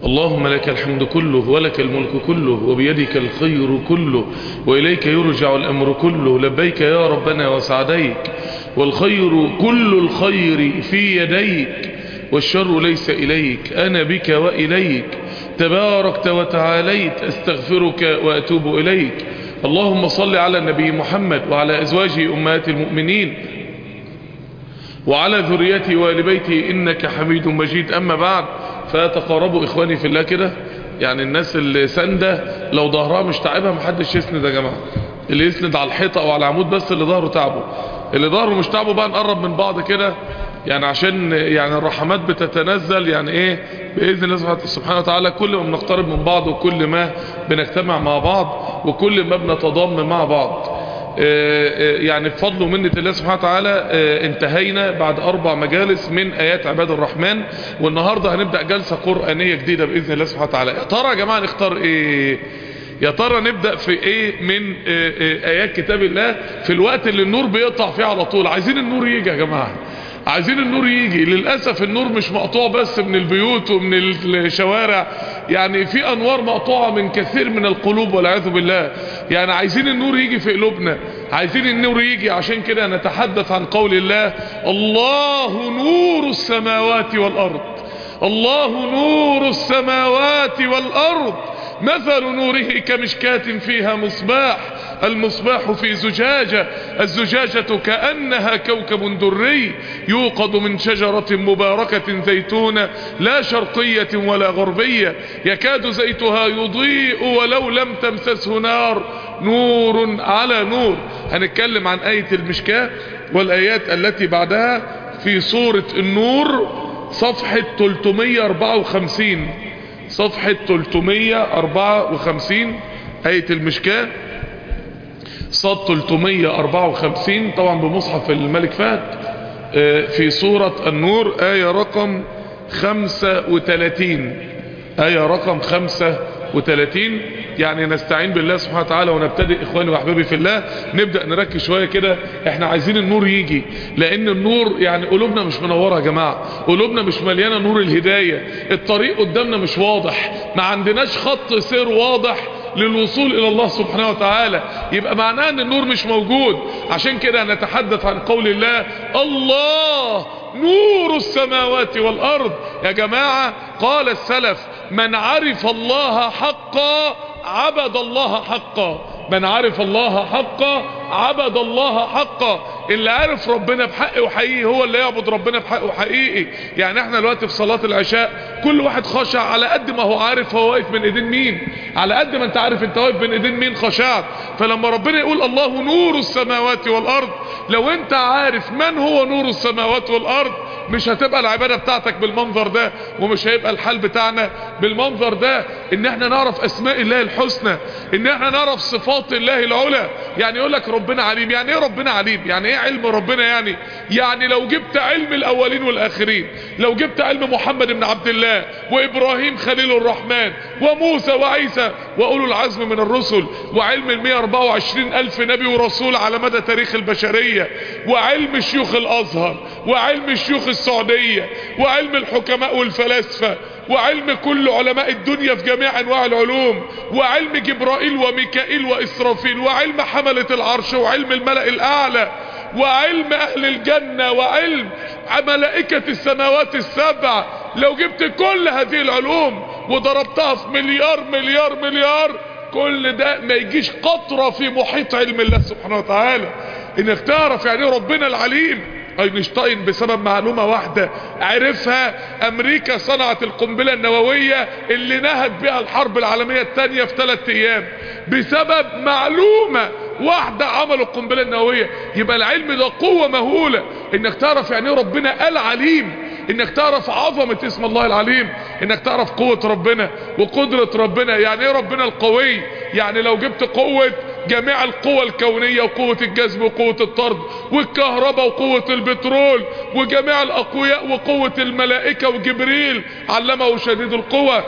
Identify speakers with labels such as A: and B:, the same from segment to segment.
A: اللهم لك الحمد كله ولك الملك كله وبيدك الخير كله وإليك يرجع الأمر كله، لبيك يا ربنا وسعديك، والخير كل الخير في يديك والشر ليس إليك، أنا بك وإليك تباركت وتعاليت، أستغفرك وأتوب إليك. اللهم صل على النبي محمد وعلى أزواجه أمهات المؤمنين وعلى ذريته وآل بيته إنك حميد مجيد. أما بعد، فتقاربوا إخواني في الله كده، يعني الناس اللي سندة لو ظهرها مش تعبها محدش يسند يا جماعة، اللي يسند على الحيطة أو على العمود بس اللي ظهره تعبه، اللي ظهره مش تعبه بقى نقرب من بعض كده، يعني عشان يعني الرحمات بتتنزل يعني ايه بإذن الله سبحانه وتعالى. كل ما بنقترب من بعض وكل ما بنجتمع مع بعض وكل ما بنتضامن مع بعض، يعني بفضل ومنة الله سبحانه وتعالى انتهينا بعد 4 مجالس من آيات عباد الرحمن، والنهاردة هنبدأ جلسة قرآنية جديدة بإذن الله سبحانه وتعالى. يا ترى يا جماعة نختار ايه؟ يا ترى نبدأ في ايه من آيات كتاب الله في الوقت اللي النور بيقطع فيه على طول؟ عايزين النور يجي يا جماعة، عايزين النور يجي. للأسف النور مش مقطوع بس من البيوت ومن الشوارع، يعني في أنوار مقطوعة من كثير من القلوب والعياذ بالله. يعني عايزين النور يجي في قلوبنا، عايزين النور يجي. عشان كده نتحدث عن قول الله: الله نور السماوات والأرض، الله نور السماوات والأرض، مثل نوره كمشكاة فيها مصباح، المصباح في زجاجة، الزجاجة كأنها كوكب دري يوقد من شجرة مباركة زيتونة لا شرقية ولا غربية يكاد زيتها يضيء ولو لم تمسسه نار، نور على نور. هنتكلم عن آية المشكاة والآيات التي بعدها في سورة النور، صفحة 354، صفحة 354 آية المشكاة، صاد 354 طبعا بمصحف الملك فهد، في سورة النور آية رقم 35، آية رقم 35. يعني نستعين بالله سبحانه وتعالى ونبتدئ إخواني وأحبابي في الله، نبدأ نركز شوية كده. احنا عايزين النور يجي، لأن النور يعني قلوبنا مش منورة يا جماعة، قلوبنا مش مليانة نور الهداية، الطريق قدامنا مش واضح، ما عندناش خط سير واضح للوصول إلى الله سبحانه وتعالى، يبقى معناه ان النور مش موجود. عشان كده نتحدث عن قول الله: الله نور السماوات والأرض. يا جماعة قال السلف: من عرف الله حقا عبد الله حقا، من عرف الله حقا عبد الله حقا. اللي عارف ربنا بحق وحقيقي هو اللي يعبد ربنا بحق وحقيقي. يعني احنا دلوقتي في صلاة العشاء كل واحد خشع على قد ما هو عارف هو واقف من ايدين مين، على قد ما انت عارف انت واقف من ايدين مين خشعت. فلما ربنا يقول الله نور السماوات والارض، لو انت عارف من هو نور السماوات والارض مش هتبقى العبادة بتاعتك بالمنظر ده، ومش هيبقى الحال بتاعنا بالمنظر ده. ان احنا نعرف اسماء الله الحسنى، ان احنا نعرف صفات الله العلى. يعني يقول لك ربنا عليم، يعني ايه ربنا عليم؟ يعني ايه علم ربنا؟ يعني لو جبت علم الاولين والاخرين، لو جبت علم محمد بن عبد الله وابراهيم خليل الرحمن وموسى وعيسى واولو العزم من الرسل، وعلم 124 الف نبي ورسول على مدى تاريخ البشرية، وعلم شيوخ الازهر، وعلم شيوخ السعودية، وعلم الحكماء والفلاسفة، وعلم كل علماء الدنيا في جميع انواع العلوم، وعلم جبرائيل وميكائيل واسرافيل، وعلم حملة العرش، وعلم الملأ الاعلى، وعلم اهل الجنة، وعلم ملائكة السماوات السبع. لو جبت كل هذه العلوم وضربتها في مليار مليار مليار، كل ده ما يجيش قطرة في محيط علم الله سبحانه وتعالى. انك تعرف يعني ربنا العليم. اينشتاين بسبب معلومة واحدة عرفها، امريكا صنعت القنبلة النووية اللي نهت بها الحرب العالمية الثانية في 3 ايام بسبب معلومة واحدة، عملوا القنبلة النووية. يبقى العلم ده قوة مهولة، انك تعرف يعني ربنا العليم، انك تعرف عظمة اسم الله العليم، انك تعرف قوة ربنا وقدرة ربنا. يعني ايه ربنا القوي؟ يعني لو جبت قوة جميع القوى الكونية وقوة الجذب وقوة الطرد والكهرباء وقوة البترول وجميع الأقوياء وقوة الملائكة وجبريل علمه شديد القوى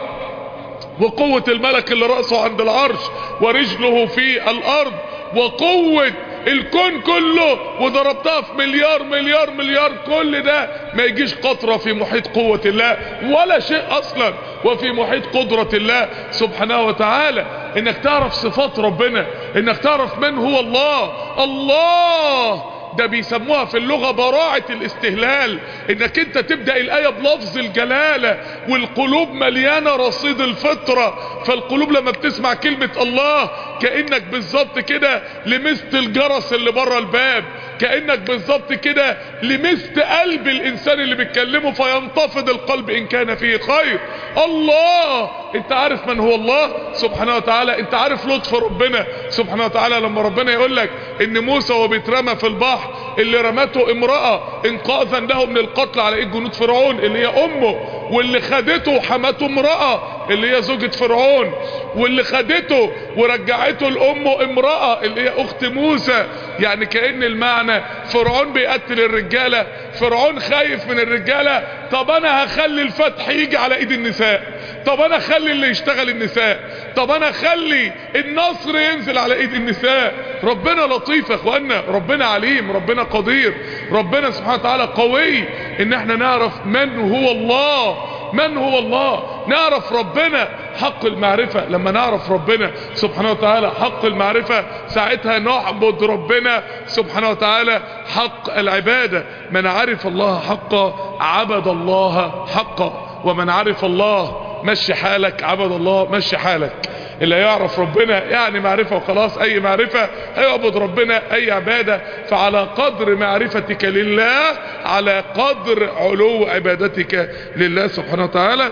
A: وقوة الملك اللي رأسه عند العرش ورجله في الأرض وقوة الكون كله وضربتها في مليار مليار مليار، كل ده ما يجيش قطرة في محيط قوة الله ولا شيء اصلا وفي محيط قدرة الله سبحانه وتعالى. انك تعرف صفات ربنا، انك تعرف من هو الله. الله ده بيسموها في اللغة براعة الاستهلال، انك انت تبدأ الآية بلفظ الجلالة، والقلوب مليانة رصيد الفطرة. فالقلوب لما بتسمع كلمة الله كأنك بالظبط كده لمست الجرس اللي بره الباب، كأنك بالظبط كده لمست قلب الانسان اللي بيتكلمه، فينتفض القلب ان كان فيه خير. الله، انت عارف من هو الله سبحانه وتعالى؟ انت عارف لطف ربنا سبحانه وتعالى لما ربنا يقول لك ان موسى وهو بيترمى في البحر اللي رمته امرأة انقاذا له من القتل على ايد جنود فرعون اللي هي امه، واللي خدته وحمته امرأة اللي هي زوجة فرعون، واللي خدته ورجعته لامه امرأة اللي هي اخت موسى. يعني كأن المعنى فرعون بيقتل الرجالة، فرعون خايف من الرجالة، طب انا هخلي الفتح يجي على ايد النساء، طب انا اخلي اللي يشتغل النساء، طب انا اخلي النصر ينزل على ايد النساء. ربنا لطيف يا اخوانا، ربنا عليم، ربنا قدير، ربنا سبحانه وتعالى قوي. ان احنا نعرف من هو الله، من هو الله، نعرف ربنا حق المعرفة. لما نعرف ربنا سبحانه وتعالى حق المعرفة ساعتها نعبد ربنا سبحانه وتعالى حق العبادة. من عرف الله حقا عبد الله حقا، ومن عرف الله مشي حالك عبد الله مشي حالك. اللي يعرف ربنا يعني معرفة وخلاص، اي معرفة هيعبد ربنا اي عبادة. فعلى قدر معرفتك لله على قدر علو عبادتك لله سبحانه وتعالى.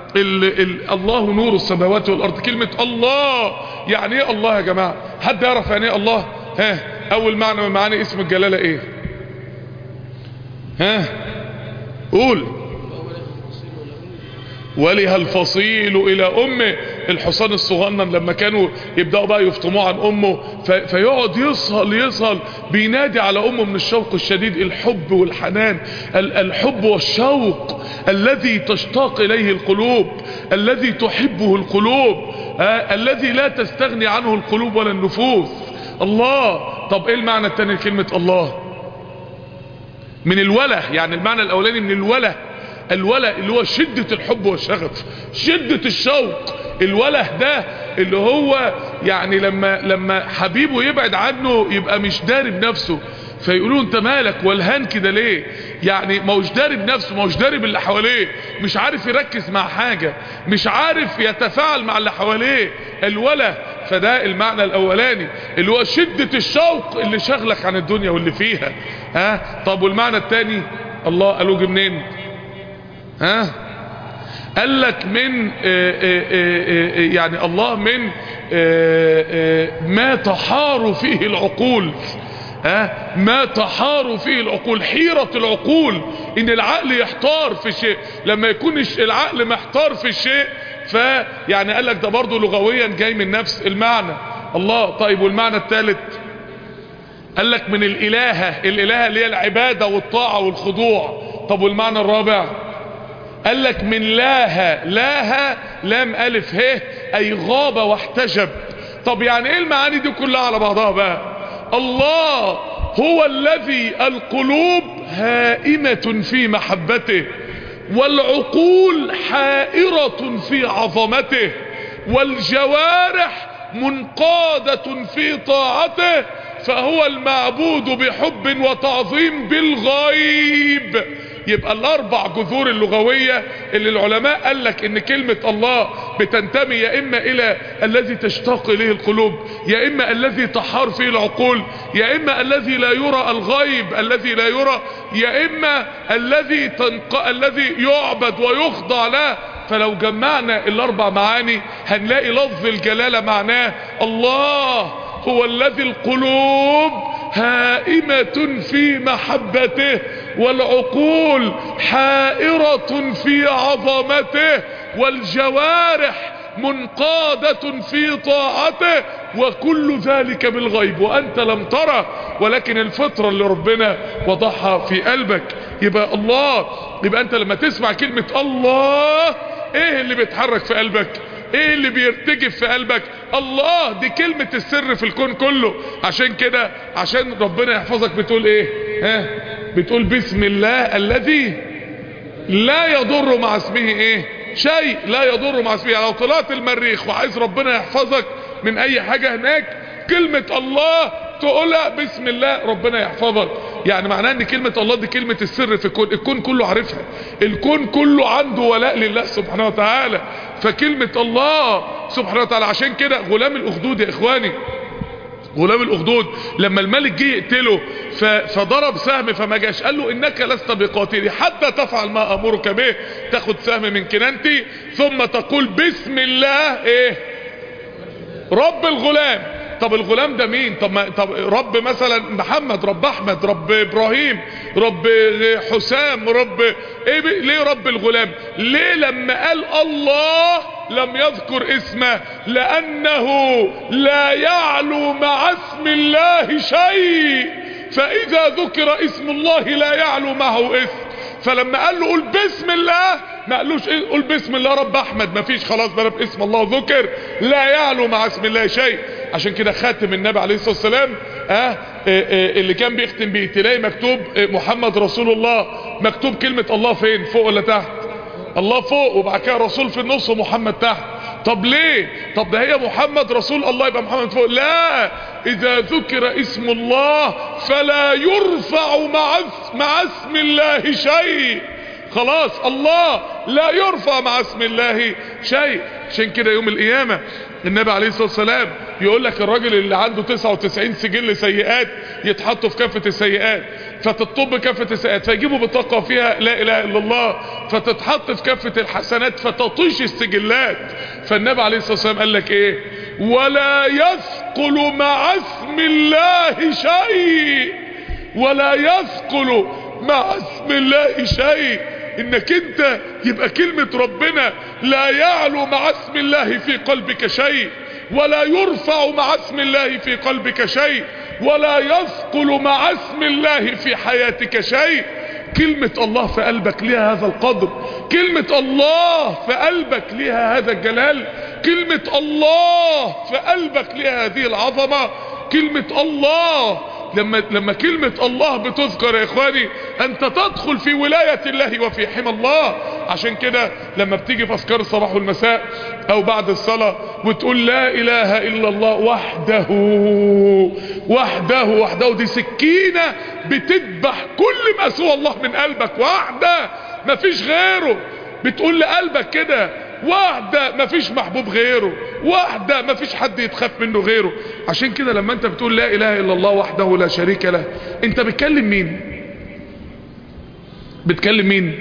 A: الله نور السماوات والارض. كلمة الله يعني ايه الله يا جماعة؟ حد يعرف يعني ايه الله؟ ها، اول معنى من معاني اسم الجلالة ايه؟ ها قول. ولها الفصيل الى امه. الحصان الصغنن لما كانوا يبدأوا بقى يفطموه عن امه فيقعد يصهل بينادي على امه من الشوق الشديد. الحب والحنان، الحب والشوق الذي تشتاق اليه القلوب، الذي تحبه القلوب، الذي لا تستغني عنه القلوب ولا النفوس. الله. طب ايه المعنى التاني لكلمة الله؟ من الوله، يعني المعنى الاولاني من الوله. الوله اللي هو شدة الحب والشغف، شدة الشوق. الوله ده اللي هو يعني لما حبيبه يبعد عنه يبقى مش داري بنفسه، فيقولوا انت مالك والهان كده ليه؟ يعني ما هوش داري بنفسه، ما هوش داري باللي حواليه، مش عارف يركز مع حاجة، مش عارف يتفاعل مع اللي حواليه. الوله. فده المعنى الاولاني اللي هو شدة الشوق اللي شغلك عن الدنيا واللي فيها. طب والمعنى التاني الله قالوا جه منين؟ قال لك من يعني الله من ما تحار فيه العقول. ما تحار فيه العقول، حيرة العقول، ان العقل يحتار في شيء. لما يكون العقل محتار في شيء فيعني قال لك ده برضو لغويا جاي من نفس المعنى الله. طيب والمعنى الثالث؟ قال لك من الالهة. الالهة اللي هي العبادة والطاعة والخضوع. طب والمعنى الرابع؟ قال لك من لاها. لاها لام الف ه اي غاب واحتجب. طب يعني ايه المعاني دي كلها على بعضها بقى؟ الله هو الذي القلوب هائمة في محبته، والعقول حائرة في عظمته، والجوارح منقادة في طاعته، فهو المعبود بحب وتعظيم بالغيب. يبقى الاربع جذور اللغوية اللي العلماء قال لك ان كلمة الله بتنتمي يا اما الى الذي تشتاق اليه القلوب، يا اما الذي تحار فيه العقول، يا اما الذي لا يرى الغيب الذي لا يرى، يا اما الذي يعبد ويخضع له. فلو جمعنا الاربع معاني هنلاقي لفظ الجلالة معناه الله هو الذي القلوب هائمة في محبته، والعقول حائرة في عظمته، والجوارح منقادة في طاعته، وكل ذلك بالغيب وأنت لم ترى، ولكن الفطرة اللي ربنا وضعها في قلبك. يبقى الله. يبقى أنت لما تسمع كلمة الله ايه اللي بيتحرك في قلبك؟ ايه اللي بيرتجف في قلبك؟ الله. دي كلمة السر في الكون كله. عشان كده عشان ربنا يحفظك بتقول ايه؟ بتقول بسم الله الذي لا يضر مع اسمه ايه شيء. لا يضر مع اسمه. يعني لو طلعت المريخ وعايز ربنا يحفظك من اي حاجة هناك، كلمة الله تقولها بسم الله ربنا يحفظك. يعني معناه ان كلمة الله دي كلمة السر في الكون. الكون كله عارفها، الكون كله عنده ولاء لله سبحانه وتعالى. فكلمة الله سبحانه وتعالى. عشان كده غلام الاخدود يا اخواني، غلام الاخدود لما الملك جه يقتله فضرب سهم فما جاش، قال له انك لست بقاتلي حتى تفعل ما امرك به. تاخد سهم من كنانتي ثم تقول بسم الله ايه رب الغلام. طب الغلام ده مين؟ طب رب مثلا محمد، رب احمد، رب ابراهيم، رب حسام، رب ايه ليه رب الغلام؟ ليه لما قال الله لم يذكر اسمه؟ لانه لا يعلو مع اسم الله شيء، فاذا ذكر اسم الله لا يعلو معه اسم. فلما قال له قول بسم الله ما قالوش قول بسم الله رب احمد، ما فيش، خلاص بقى باسم الله ذكر، لا يعلو مع اسم الله شيء. عشان كده خاتم النبي عليه الصلاة والسلام اللي كان بيختم بيه تلاقي مكتوب محمد رسول الله، مكتوب كلمة الله فين؟ فوق ولا تحت؟ الله فوق، وبعد كده رسول في النص ومحمد تحت. طب ليه؟ طب ده هي محمد رسول الله يبقى محمد فوق. لا، اذا ذكر اسم الله فلا يرفع مع اسم الله شيء. خلاص الله لا يرفع مع اسم الله شيء. عشان كده يوم القيامة النبي عليه الصلاة والسلام يقول لك الراجل اللي عنده 99 سجل سيئات يتحطوا في كافة السيئات، فتطب كافة السيئات، فيجيبوا بطاقة فيها لا اله الا الله، فتتحط في كافة الحسنات فتطيش السجلات. فالنبي عليه الصلاة والسلام قال لك ايه؟ ولا يثقل مع اسم الله شيء، ولا يثقل مع اسم الله شيء. انك انت يبقى كلمة ربنا لا يعلو مع اسم الله في قلبك شيء، ولا يرفع مع اسم الله في قلبك شيء، ولا يثقل مع اسم الله في حياتك شيء. كلمة الله في قلبك لها هذا القدر، كلمة الله في قلبك لها هذا الجلال، كلمة الله في قلبك لها هذه العظمة. كلمة الله لما كلمة الله بتذكر يا اخواني انت تدخل في ولاية الله وفي حمى الله. عشان كده لما بتيجي في اذكار الصباح والمساء او بعد الصلاة وتقول لا اله الا الله وحده وحده وحده، دي سكينة بتذبح كل ما سوى الله من قلبك. وحده مفيش غيره، بتقول لقلبك كده وحده مفيش محبوب غيره، وحده مفيش حد يتخاف منه غيره. عشان كده لما انت بتقول لا اله الا الله وحده لا شريك له، انت بتكلم مين؟ بتكلم مين؟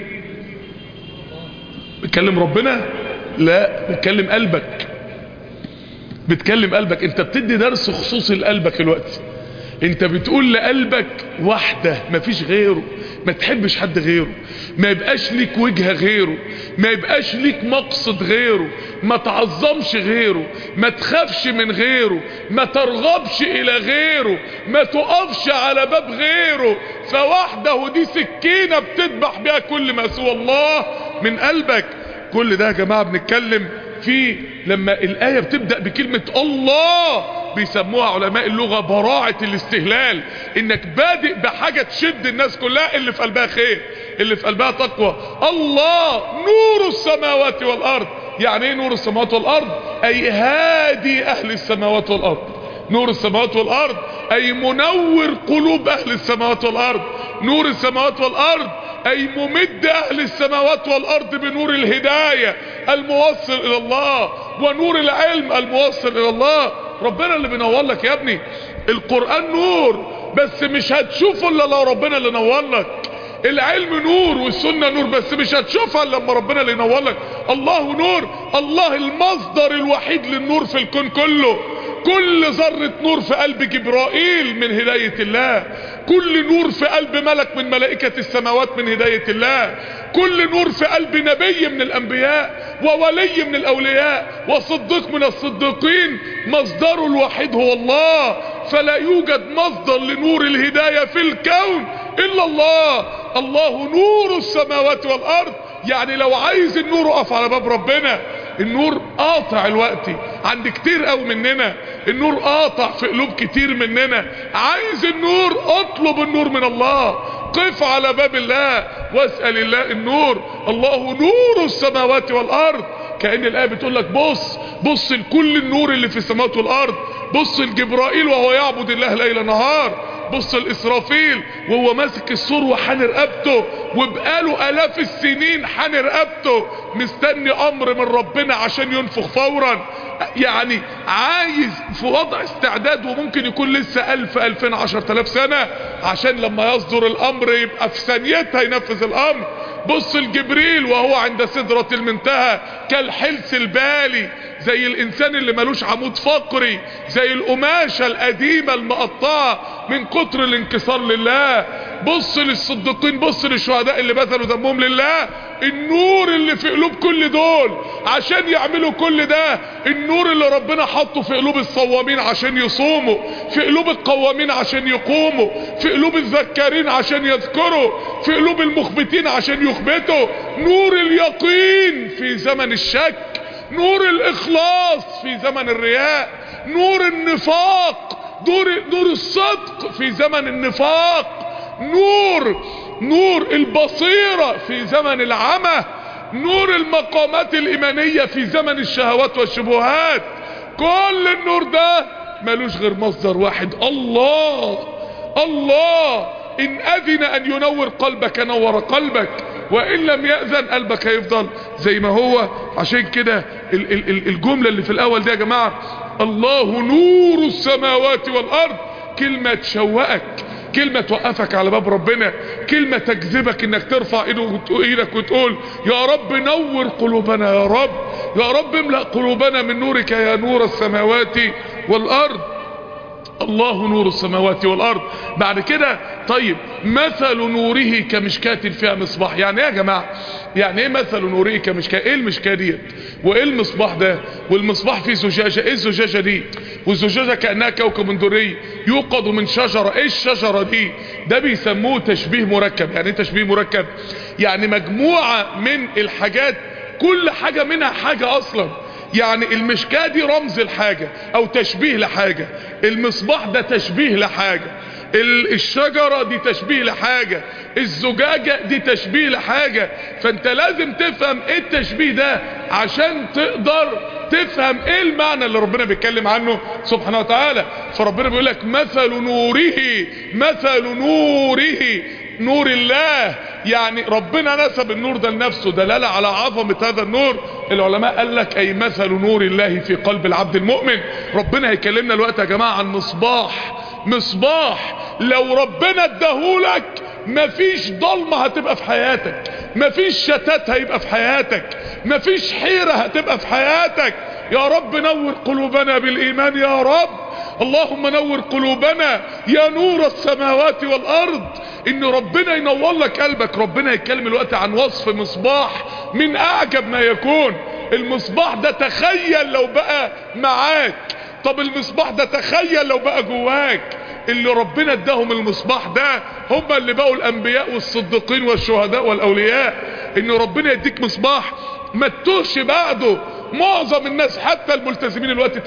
A: بتكلم ربنا؟ لا، بتكلم قلبك، بتكلم قلبك. انت بتدي درس خصوصي لقلبك الوقت. انت بتقول لقلبك وحده مفيش غيره، ما تحبش حد غيره، ما يبقاش ليك وجهة غيره، ما يبقاش ليك مقصد غيره، ما تعظمش غيره، ما تخافش من غيره، ما ترغبش الى غيره، ما تقفش على باب غيره. فوحده دي سكينة بتذبح بها كل ما سوى الله من قلبك. كل ده يا جماعة بنتكلم فيه لما الآية بتبدأ بكلمة الله. بيسموها علماء اللغة براعة الاستهلال، انك بادئ بحاجة تشد الناس كلها اللي في قلبها خير، اللي في قلبها تقوى. الله نور السماوات والارض. يعني ايه نور السماوات والارض؟ اي هادي اهل السماوات والارض. نور السماوات والارض اي منور قلوب اهل السماوات والارض. نور السماوات والارض اي ممد اهل السماوات والارض بنور الهداية الموصل الى الله، ونور العلم الموصل الى الله. ربنا اللي بينور لك يا ابني. القرآن نور، بس مش هتشوفه الا لو ربنا اللي نور لك. العلم نور والسنة نور، بس مش هتشوفها الا لما ربنا اللي ينور لك. الله نور، الله المصدر الوحيد للنور في الكون كله. كل ذرة نور في قلب جبرائيل من هداية الله، كل نور في قلب ملك من ملائكة السماوات من هداية الله، كل نور في قلب نبي من الانبياء وولي من الاولياء وصديق من الصديقين مصدره الوحيد هو الله. فلا يوجد مصدر لنور الهداية في الكون الا الله. الله نور السماوات والارض. يعني لو عايز النور اقف على باب ربنا، النور قاطع الوقت عند كتير قوي مننا، النور قاطع في قلوب كتير مننا. عايز النور، اطلب النور من الله، قف على باب الله واسأل الله النور. الله نور السماوات والارض. كأن الآية بتقول لك بص لكل النور اللي في السماوات والارض. بص لجبرائيل وهو يعبد الله ليل نهار. بص لإسرافيل وهو ماسك السور وحان رقبته، وبقاله آلاف السنين حان رقبته مستني امر من ربنا عشان ينفخ فورا. يعني عايز في وضع استعداد، وممكن يكون لسه 1000 2000 10,000 سنة عشان لما يصدر الامر يبقى في ثانيتها ينفذ الامر. بص لجبريل وهو عند سدرة المنتهى كالحلس البالي، زي الانسان اللي ملوش عمود فقري، زي القماشة القديمة المقطعة من كتر الانكسار لله. بص للصديقين، بص للشهداء اللي بذلوا دمهم لله. النور اللي في قلوب كل دول عشان يعملوا كل ده، النور اللي ربنا حطه في قلوب الصوامين عشان يصوموا، في قلوب القوامين عشان يقوموا، في قلوب الذكارين عشان يذكروا، في قلوب المخبتين عشان يخبتوا. نور اليقين في زمن الشك، نور الإخلاص في زمن الرياء، نور النفاق، نور الصدق في زمن النفاق، نور البصيرة في زمن العمى، نور المقامات الإيمانية في زمن الشهوات والشبهات. كل النور ده ملوش غير مصدر واحد، الله. إن أذن أن ينور قلبك نور قلبك، وإن لم يأذن قلبك هيفضل زي ما هو. عشان كده الجملة اللي في الأول دي يا جماعة، الله نور السماوات والأرض، كلمة تشوقك، كلمة توقفك على باب ربنا، كلمة تجذبك انك ترفع ايدك وتقول يا رب نور قلوبنا، يا رب املأ قلوبنا من نورك يا نور السماوات والأرض. الله نور السماوات والأرض. بعد كده طيب مثل نوره كمشكاة فيها مصباح. يعني ايه يا جماعة؟ يعني ايه مثل نوره كمشكاة؟ ايه المشكاة ديت وايه المصباح ده؟ والمصباح فيه زجاجة، ايه الزجاجة دي؟ والزجاجة كأنها كوكب دري يوقد من شجرة. ايه الشجرة دي؟ ده بيسموه تشبيه مركب. يعني ايه تشبيه مركب؟ يعني مجموعة من الحاجات، كل حاجة منها حاجة اصلا. يعني المشكاة دي رمز لحاجة او تشبيه لحاجة، المصباح ده تشبيه لحاجة، الشجرة دي تشبيه لحاجة، الزجاجة دي تشبيه لحاجة. فانت لازم تفهم ايه التشبيه ده عشان تقدر تفهم ايه المعنى اللي ربنا بيتكلم عنه سبحانه وتعالى. فربنا بيقول لك مثل نوره نور الله. يعني ربنا نسب النور ده لنفسه دلالة على عظمة هذا النور. العلماء قال لك اي مثل نور الله في قلب العبد المؤمن. ربنا هيكلمنا الوقت يا جماعة عن مصباح لو ربنا اداهولك مفيش ضلمة هتبقى في حياتك، مفيش شتات هيبقى في حياتك، مفيش حيرة هتبقى في حياتك. يا رب نور قلوبنا بالإيمان يا رب. اللهم نور قلوبنا يا نور السماوات والأرض. ان ربنا ينور لك قلبك. ربنا يتكلم الوقت عن وصف مصباح من اعجب ما يكون. المصباح ده تخيل لو بقى معاك، طب المصباح ده تخيل لو بقى جواك. اللي ربنا اداهم المصباح ده هم اللي بقوا الانبياء والصديقين والشهداء والاولياء. ان ربنا يديك مصباح ما تتوهش بعده. معظم الناس حتى الملتزمين الوقت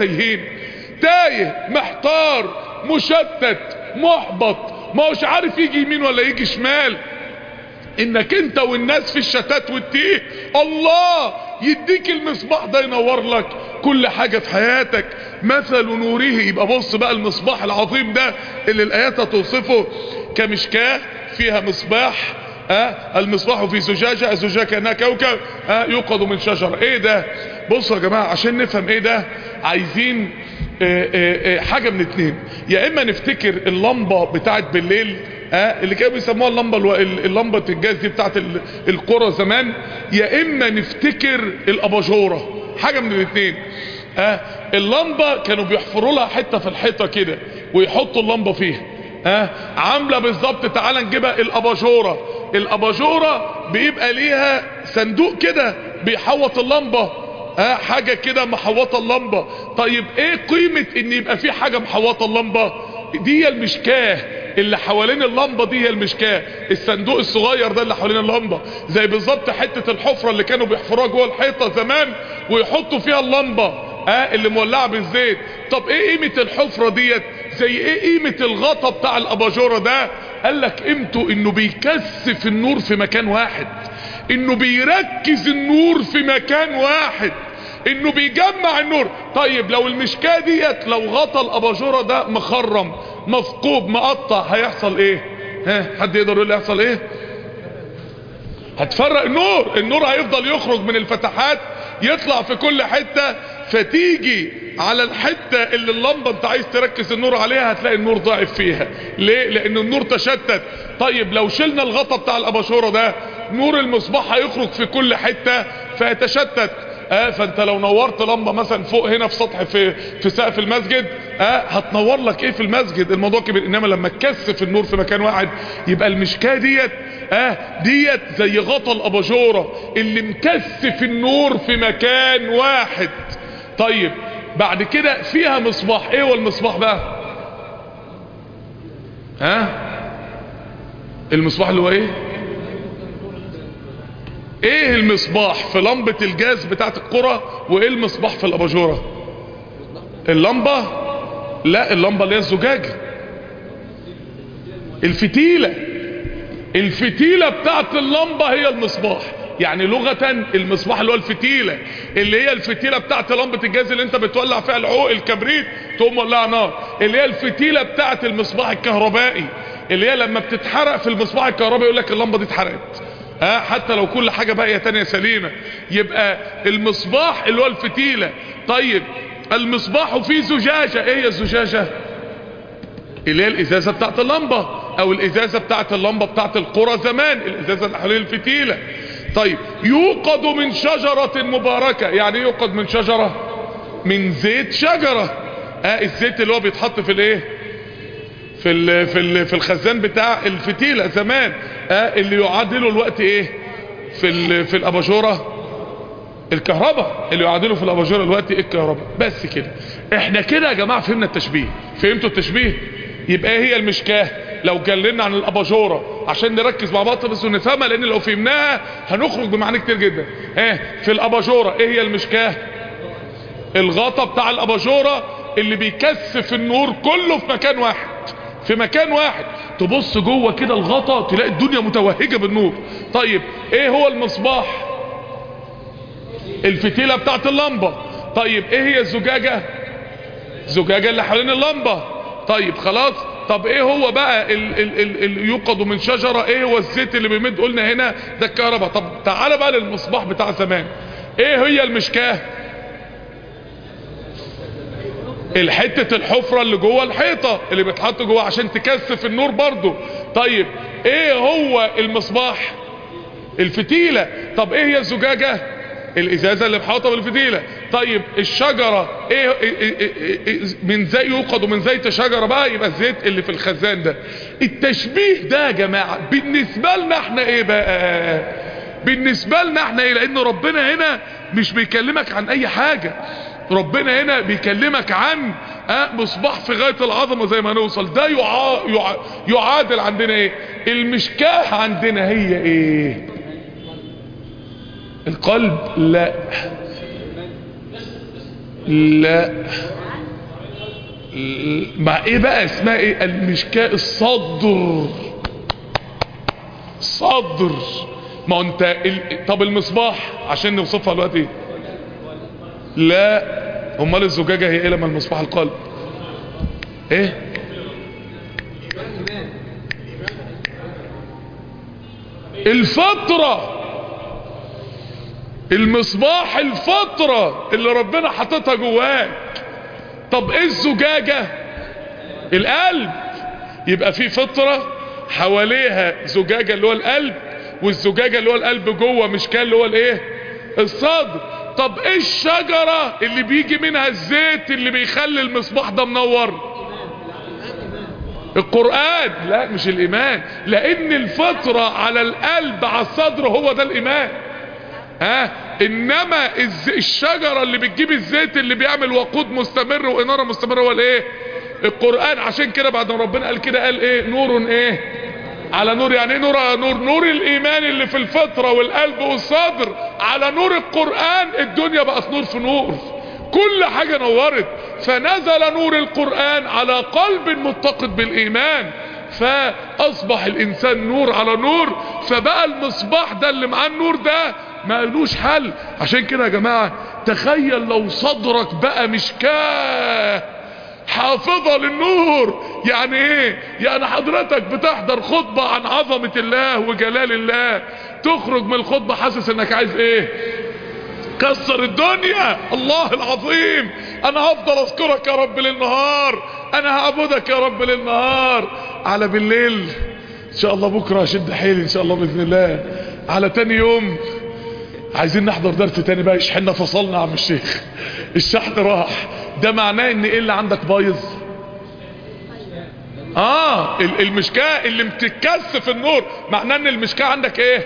A: تايه محتار مشتت محبط، ما هوش عارف يجي يمين ولا يجي شمال. انك انت والناس في الشتات والتيه، الله يديك المصباح ده ينور لك كل حاجة في حياتك. مثل نوره. يبقى بص بقى المصباح العظيم ده اللي الايات توصفه كمشكاة فيها مصباح. المصباح في زجاجة، الزجاجة كأنها كوكب يوقد من شجرة. ايه ده؟ بصوا يا جماعة عشان نفهم ايه ده عايزين حاجة من اتنين. يا اما نفتكر اللمبة بتاعت بالليل اللي كانوا بيسموها اللمبة الجاز دي بتاعت القرى زمان، يا اما نفتكر الاباجورة. حاجة من الاتنين. اللمبة كانوا بيحفروا لها حتة في الحيطة كده ويحطوا اللمبة فيها. عاملة بالظبط. تعال نجيبها الاباجورة بيبقى ليها صندوق كده بيحوط اللمبة. حاجة كده محوطة اللمبة. طيب ايه قيمة ان يبقى في حاجة محوطة اللمبة؟ دي المشكاه اللي حوالين اللمبة دي هي المشكاة. الصندوق الصغير ده اللي حوالين اللمبة زي بالظبط حتة الحفرة اللي كانوا بيحفروها جوه الحيطة زمان ويحطوا فيها اللمبة اللي مولعة بالزيت. طب ايه قيمة الحفرة ديت؟ زي ايه قيمة الغطا بتاع الاباجورة ده؟ قال لك قيمته انه بيكثف النور في مكان واحد، انه بيركز النور في مكان واحد، انه بيجمع النور. طيب لو المشكاة ديت لو غطى الاباجورة ده مخرم مثقوب مقطع هيحصل ايه؟ حد يقدر يقول لي هيحصل ايه؟ هتفرق النور. النور هيفضل يخرج من الفتحات يطلع في كل حتة، فتيجي على الحتة اللي اللمبة انت عايز تركز النور عليها هتلاقي النور ضعف فيها. ليه؟ لان النور تشتت. طيب لو شلنا الغطا بتاع الاباجورة ده نور المصباح هيخرج في كل حتة فيتشتت. فانت لو نورت لمبة مثلا فوق هنا في سطح في سقف المسجد هتنور لك ايه في المسجد؟ الموضوع كبير. انما لما تكثف النور في مكان واحد يبقى المشكاة ديت ديت زي غطا الاباجورة اللي مكثف النور في مكان واحد. طيب بعد كده فيها مصباح. ايه هو المصباح بقى؟ المصباح اللي هو ايه؟ ايه المصباح في لمبة الجاز بتاعت القرى وايه المصباح في الاباجورة؟ اللمبة؟ لا، اللمبة اللي هي الزجاجة، الفتيلة بتاعت اللمبة هي المصباح. يعني لغة المصباح اللي هو الفتيلة، اللي هي الفتيلة بتاعت لمبة الجاز اللي انت بتولع فيها العوق الكبريت تقوم مولع نار، اللي هي الفتيلة بتاعت المصباح الكهربائي، اللي هي لما بتتحرق في المصباح الكهربائي يقول لك اللمبة دي اتحرقت حتى لو كل حاجة باقية تانية سليمة. يبقى المصباح اللي هو الفتيلة. طيب المصباح فيه زجاجة. ايه هي الزجاجة؟ اللي هي الازازة بتاعت اللمبة او الازازة بتاعت اللمبة بتاعت القرى زمان، الازازة اللي حوالين الفتيلة. طيب يوقد من شجرة مباركة. يعني يوقد من شجرة؟ من زيت شجرة. الزيت اللي هو بيتحط في الايه؟ في الخزان بتاع الفتيلة زمان اللي يعادله الوقت ايه في الاباجورة؟ الكهرباء. اللي يعادله في الاباجورة الوقت الكهرباء. بس كده احنا كده يا جماعة فهمنا التشبيه. فهمتوا التشبيه؟ يبقى ايه هي المشكاة؟ لو اتكلمنا عن الاباجورة عشان نركز مع بعض بس ونفهمها، لان لو فهمناها هنخرج بمعنى كتير جدا. في الاباجورة ايه هي المشكاة؟ الغطا بتاع الاباجورة اللي بيكثف النور كله في مكان واحد، في مكان واحد. تبص جوه كده الغطا تلاقي الدنيا متوهجة بالنور. طيب ايه هو المصباح؟ الفتيلة بتاعت اللمبة. طيب ايه هي الزجاجة؟ الزجاجة اللي حوالين اللمبة. طيب خلاص. طب ايه هو بقى اللي يوقد من شجرة؟ ايه هو الزيت اللي بيمد؟ قلنا هنا ده الكهرباء. طب تعالى بقى للمصباح بتاع زمان. ايه هي المشكاة؟ الحتة الحفرة اللي جوه الحيطة اللي بتحط جوه عشان تكثف النور برضو. طيب ايه هو المصباح؟ الفتيلة. طب ايه هي الزجاجة؟ الازازة اللي محاطة بالفتيلة. طيب الشجرة ايه من زي يوقد من زيت شجرة بقى؟ يبقى الزيت اللي في الخزان ده. التشبيه ده يا جماعة بالنسبة لنا احنا ايه بقى؟ بالنسبة لنا احنا ايه؟ لان ربنا هنا مش بيكلمك عن اي حاجة. ربنا هنا بيكلمك عن مصباح في غاية العظمة زي ما نوصل. ده يعادل عندنا ايه؟ المشكاة عندنا هي ايه؟ القلب؟ لا لا. مع ايه بقى؟ اسمها ايه المشكاة؟ الصدر. صدر. ما انت طب المصباح عشان نوصفها دلوقتي لا. امال الزجاجة هي ايه لما المصباح؟ القلب. ايه؟ الفطرة. المصباح الفطرة اللي ربنا حطتها جواك. طب ايه الزجاجة؟ القلب. يبقى في فطرة حواليها زجاجة اللي هو القلب، والزجاجة اللي هو القلب جوه مشكاة اللي هو الايه؟ الصدر. طب ايه الشجرة اللي بيجي منها الزيت اللي بيخلي المصباح ده منور؟ القرآن. لا مش الإيمان، لأن الفطرة على القلب على الصدر هو ده الإيمان. إنما الشجرة اللي بتجيب الزيت اللي بيعمل وقود مستمر وإنارة مستمرة هو الإيه؟ القرآن. عشان كده بعد ما ربنا قال كده قال ايه؟ نور ايه على نور. يعني ايه نور على نور؟ نور الايمان اللي في الفطرة والقلب والصدر على نور القرآن، الدنيا بقت نور في نور، كل حاجة نورت. فنزل نور القرآن على قلب متقد بالايمان، فاصبح الانسان نور على نور، فبقى المصباح ده اللي معاه النور ده ما لوش حل. عشان كده يا جماعة تخيل لو صدرك بقى مشكاه حافظة للنور. يعني ايه؟ يعني حضرتك بتحضر خطبة عن عظمة الله وجلال الله، تخرج من الخطبة حاسس انك عايز ايه؟ كسر الدنيا. الله العظيم، انا هفضل اذكرك يا رب للنهار، انا هعبدك يا رب للنهار. على بالليل ان شاء الله بكرة هشد حيلي ان شاء الله باذن الله، على تاني يوم عايزين نحضر درس تاني بقى يشحننا، فصلنا يا عم الشيخ، الشحن راح. ده معناه ان ايه اللي عندك بايظ؟ المشكاه اللي بتتكثف النور، معناه ان المشكاه عندك ايه؟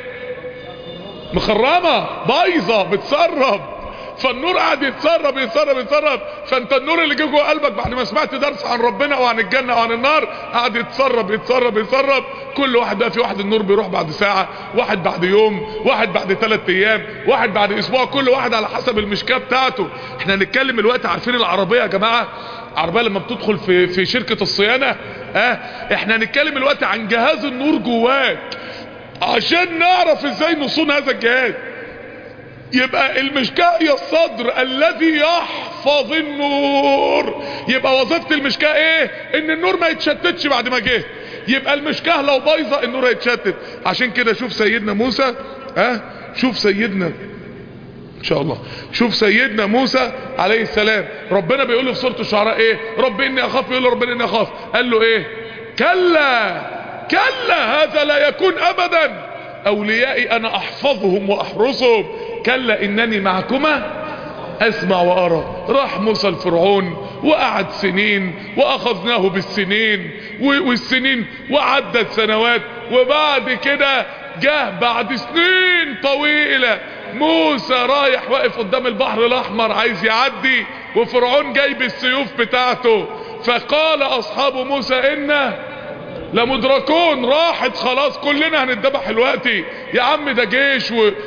A: مخرمه بايظه بتسرب، فالنور قاعد يتسرب يتسرب يتسرب. فانت النور اللي جه جوه قلبك بعد ما سمعت درس عن ربنا وعن الجنه وعن النار قاعد يتسرب يتسرب يتسرب. كل واحد بقى، في واحد النور بيروح بعد ساعه، واحد بعد يوم، واحد بعد 3 ايام، واحد بعد اسبوع، كل واحد على حسب المشكاه بتاعته. احنا هنتكلم الوقت، عارفين العربيه يا جماعه؟ العربيه لما بتدخل في شركه الصيانه، احنا هنتكلم الوقت عن جهاز النور جواك عشان نعرف ازاي نصون هذا الجهاز. يبقى المشكاه هي الصدر الذي يحفظ النور. يبقى وظيفة المشكاه ايه؟ ان النور ما يتشتتش بعد ما جه. يبقى المشكاه لو بايظه النور هيتشتت. عشان كده شوف سيدنا موسى، شوف سيدنا ان شاء الله، شوف سيدنا موسى عليه السلام، ربنا بيقول له في سورة الشعراء ايه؟ رب اني اخاف. يقول له ربنا اني اخاف، قال له ايه؟ كلا كلا هذا لا يكون ابدا، اوليائي انا احفظهم واحرسهم، كلا انني معكما اسمع وارى. راح موسى الفرعون وقعد سنين، واخذناه بالسنين والسنين وعدت سنوات، وبعد كده جه بعد سنين طويلة موسى رايح واقف قدام البحر الاحمر عايز يعدي، وفرعون جايب السيوف بتاعته. فقال اصحاب موسى إنا لمدركون، راحت خلاص كلنا هنتذبح دلوقتي يا عم، ده جيش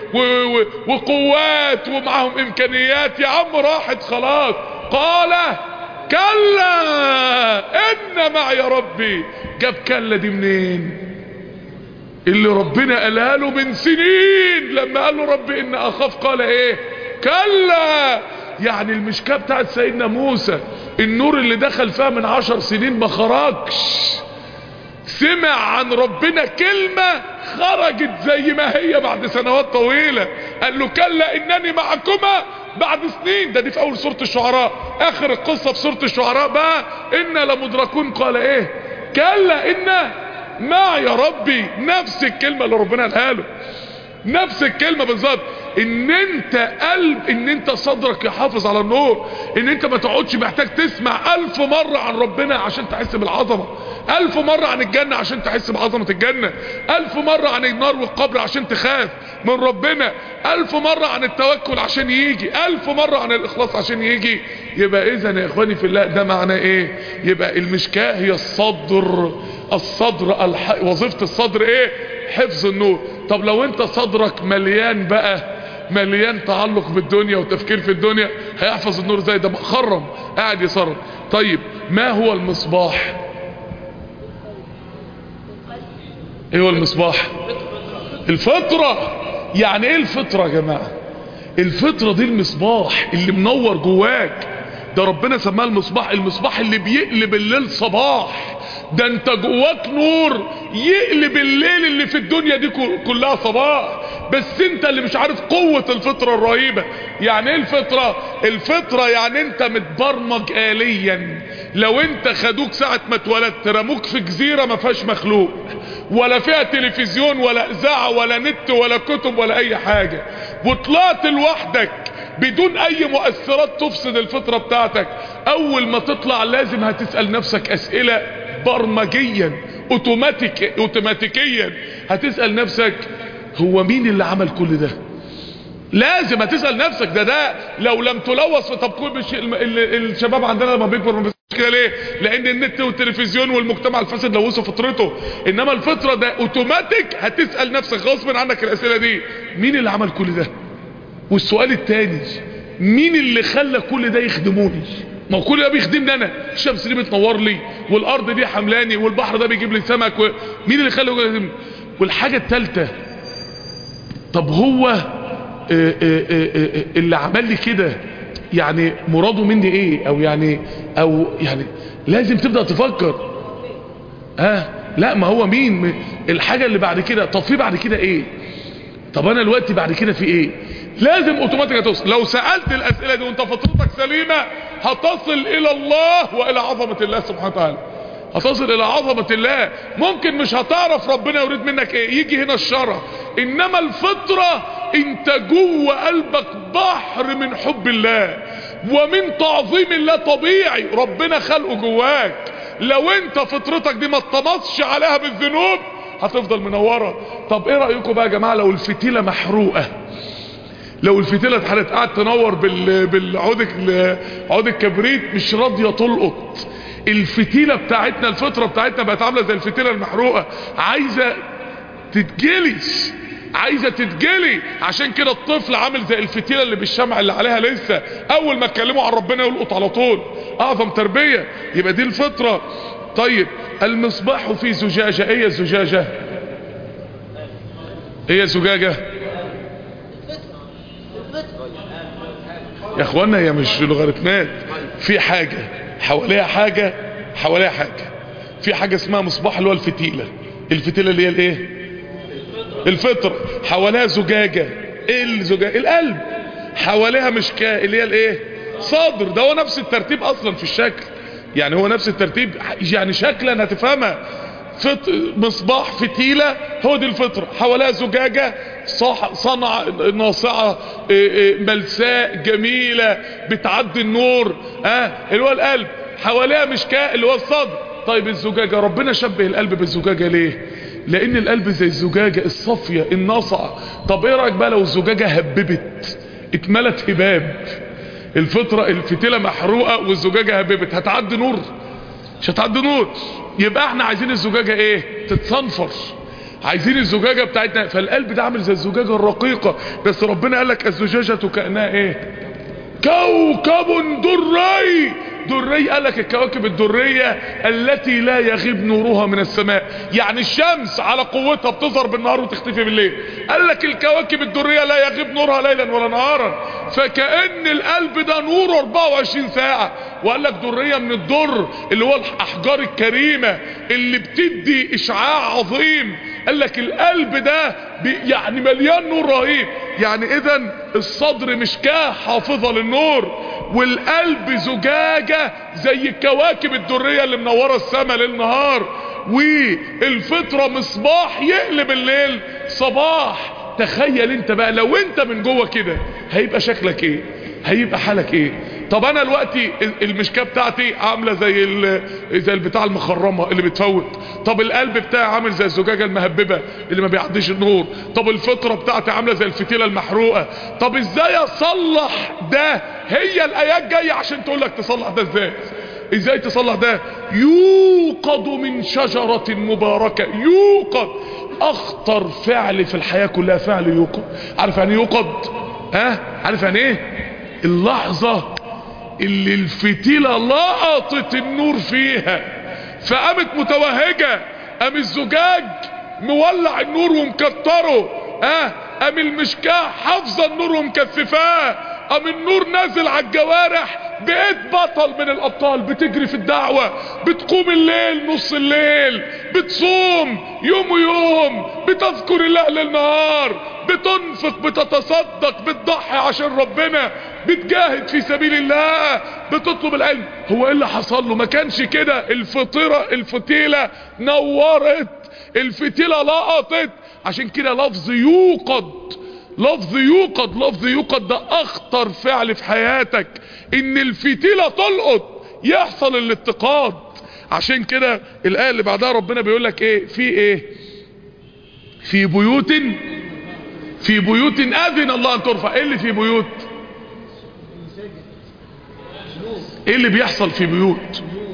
A: وقوات ومعهم امكانيات يا عم، راحت خلاص. قال كلا ان معي ربي. جاب كلا دي منين؟ اللي ربنا قالها له من سنين لما قال له ربي ان اخاف، قال ايه؟ كلا. يعني المشكاه بتاعت سيدنا موسى، النور اللي دخل فيها من 10 سنين ما خرجش، سمع عن ربنا كلمة خرجت زي ما هي بعد سنوات طويلة. قال له كلا انني معكما بعد سنين. ده دي في اول سورة الشعراء، اخر القصة في سورة الشعراء بقى إنا لمدركون. قال ايه؟ كلا إن معي ربي. نفس الكلمة اللي ربنا قالها له، نفس الكلمة بالظبط. ان انت صدرك يحافظ على النور، ان انت ما تقعدش محتاج تسمع 1000 مرة عن ربنا عشان تحس بالعظمة، 1000 مرة عن الجنة عشان تحس بعظمة الجنة، 1000 مرة عن النار والقبر عشان تخاف من ربنا، 1000 مرة عن التوكل عشان يجي، 1000 مرة عن الاخلاص عشان يجي. يبقى اذا يا اخواني في الله، ده معناه ايه؟ يبقى المشكاه هي الصدر. وظيفة الصدر ايه؟ حفظ النور. طب لو انت صدرك مليان بقى، مليان تعلق بالدنيا وتفكير في الدنيا، هيحفظ النور زي ده خرم قاعد يصرم. طيب ما هو المصباح؟ ايه هو المصباح؟ الفطرة. يعني ايه الفطرة يا جماعة؟ الفطرة دي المصباح اللي منور جواك، ده ربنا سماه المصباح. المصباح اللي بيقلب الليل صباح. ده انت جواك نور يقلب الليل اللي في الدنيا دي كلها صباح، بس انت اللي مش عارف قوة الفطرة الرهيبة. يعني ايه الفطرة؟ الفطرة يعني انت متبرمج آليا. لو انت خدوك ساعة ما اتولدت رموك في جزيرة ما فيهاش مخلوق، ولا فيها تلفزيون ولا اذاعة ولا نت ولا كتب ولا اي حاجة، وطلعت لوحدك بدون اي مؤثرات تفسد الفطرة بتاعتك، اول ما تطلع لازم هتسأل نفسك اسئلة برمجيا اوتوماتيكيا. هتسأل نفسك هو مين اللي عمل كل ده؟ لازم هتسأل نفسك. ده لو لم تلوث. طب كل الشباب عندنا لما بيكبر كده ليه؟ لان النت والتلفزيون والمجتمع الفاسد لوثوا فطرته. انما الفطرة ده اوتوماتيك هتسأل نفسك غصب عنك الاسئلة دي، مين اللي عمل كل ده؟ والسؤال التاني، مين اللي خلى كل ده يخدموني؟ ما هو كل ده بيخدمني انا، الشمس دي بتنور لي، والارض دي حملاني، والبحر ده بيجيب لي سمك مين اللي خلى كل ده يخدمني؟ والحاجة التالتة، طب هو اللي عمل لي كده يعني مراده مني ايه؟ او يعني لازم تبدأ تفكر. لا، ما هو مين الحاجة اللي بعد كده؟ طب في بعد كده ايه؟ طب انا دلوقتي بعد كده في ايه؟ لازم اوتوماتيك هتوصل. لو سألت الاسئلة دي وانت فطرتك سليمة هتصل الى الله والى عظمة الله سبحانه وتعالى، هتصل الى عظمة الله. ممكن مش هتعرف ربنا يريد منك ايه، يجي هنا الشرع، انما الفطرة انت جوه قلبك بحر من حب الله ومن تعظيم الله طبيعي، ربنا خلقه جواك. لو انت فطرتك دي ما اتطمسش عليها بالذنوب هتفضل منورة. طب ايه رأيكم بقى يا جماعة لو الفتيلة محروقة؟ لو الفتيلة اتحرقت قاعد تنور عود الكبريت مش راضية تلقط. الفتيلة بتاعتنا، الفطرة بتاعتنا بقت عاملة زي الفتيلة المحروقة، عايزة تتجلي. عشان كده الطفل عامل زي الفتيلة اللي بالشمع اللي عليها لسه، اول ما اتكلموا عن ربنا يلقط على طول. اعظم تربية. يبقى دي الفطرة. طيب المصباح في زجاجة، ايه الزجاجة؟ ايه الزجاجة يا اخوانا؟ هي مش لوغاريتمات، في حاجة حواليها حاجة حواليها حاجة. في حاجة اسمها مصباح اللي هو الفتيلة اللي هي الايه؟ الفطر. حواليها زجاجة، ايه الزجاجة؟ القلب. حواليها مشكاة اللي هي الايه؟ صدر. ده هو نفس الترتيب اصلا في الشكل، يعني هو نفس الترتيب، يعني شكلا هتفهمها. مصباح، فتيلة، هو دي الفطرة. حواليها زجاجة صنع ناصعة ملساء جميلة بتعدي النور، اللي هو القلب. حواليها مشكاة اللي هو الصدر. طيب الزجاجة، ربنا شبه القلب بالزجاجة ليه؟ لان القلب زي الزجاجة الصافية الناصعة. طب ايه رأيك بقى لو الزجاجة هببت، اتملت هباب؟ الفطرة الفتيلة محروقة والزجاجة هببت، هتعدي نور؟ مش هتعدي نور. يبقى احنا عايزين الزجاجة ايه؟ تتصنفر. عايزين الزجاجة بتاعتنا. فالقلب ده عامل زي الزجاجة الرقيقة، بس ربنا قال لك الزجاجة كأنها ايه؟ كوكب دري. قال لك الكواكب الدرية التي لا يغيب نورها من السماء، يعني الشمس على قوتها بتظهر بالنهار وتختفي بالليل. قال لك الكواكب الدرية لا يغيب نورها ليلا ولا نهارا، فكأن القلب ده نور 24 ساعة. وقال لك درية من الدر اللي هو الأحجار الكريمة اللي بتدي إشعاع عظيم. قال لك القلب ده يعني مليان نور رهيب. يعني اذا الصدر مشكاة حافظة للنور، والقلب زجاجة زي الكواكب الدرية اللي منورة السماء للنهار، والفطرة مصباح يقلب الليل صباح. تخيل انت بقى لو انت من جوه كده هيبقى شكلك ايه؟ هيبقى حالك ايه؟ طب انا دلوقتي المشكاه بتاعتي عامله زي البتاع المخرمه اللي بتفوت. طب القلب بتاعي عامل زي الزجاجه المهببه اللي ما بيعديش النور. طب الفطره بتاعتي عامله زي الفتيله المحروقه. طب ازاي اصلح ده؟ هي الايات جايه عشان تقول لك تصلح ده. ازاي تصلح ده؟ يوقد من شجره مباركه. يوقد اخطر فعل في الحياه كلها فعل يوقد. عارف يعني يوقد؟ عارف يعني ايه؟ اللحظة اللي الفتيلة لقطت النور فيها فقامت متوهجة، قام الزجاج مولع النور ومكتره، قام المشكاة حافظة النور ومكثفاه، قام النور نازل على الجوارح. بقيت بطل من الابطال، بتجري في الدعوة، بتقوم الليل نص الليل، بتصوم يوم ويوم، بتذكر الله للنهار، بتنفق، بتتصدق، بتضحي عشان ربنا، بتجاهد في سبيل الله، بتطلب العلم. هو ايه اللي حصل له؟ ما كانش كده. الفتيلة نورت، الفتيلة لقطت. عشان كده لفظ يوقد ده اخطر فعل في حياتك، ان الفتيلة تلقط، يحصل الاتقاد. عشان كده الآية اللي بعدها ربنا بيقول لك ايه؟ في بيوت اذن الله ان ترفع. ايه اللي في بيوت؟ ايه اللي بيحصل في بيوت؟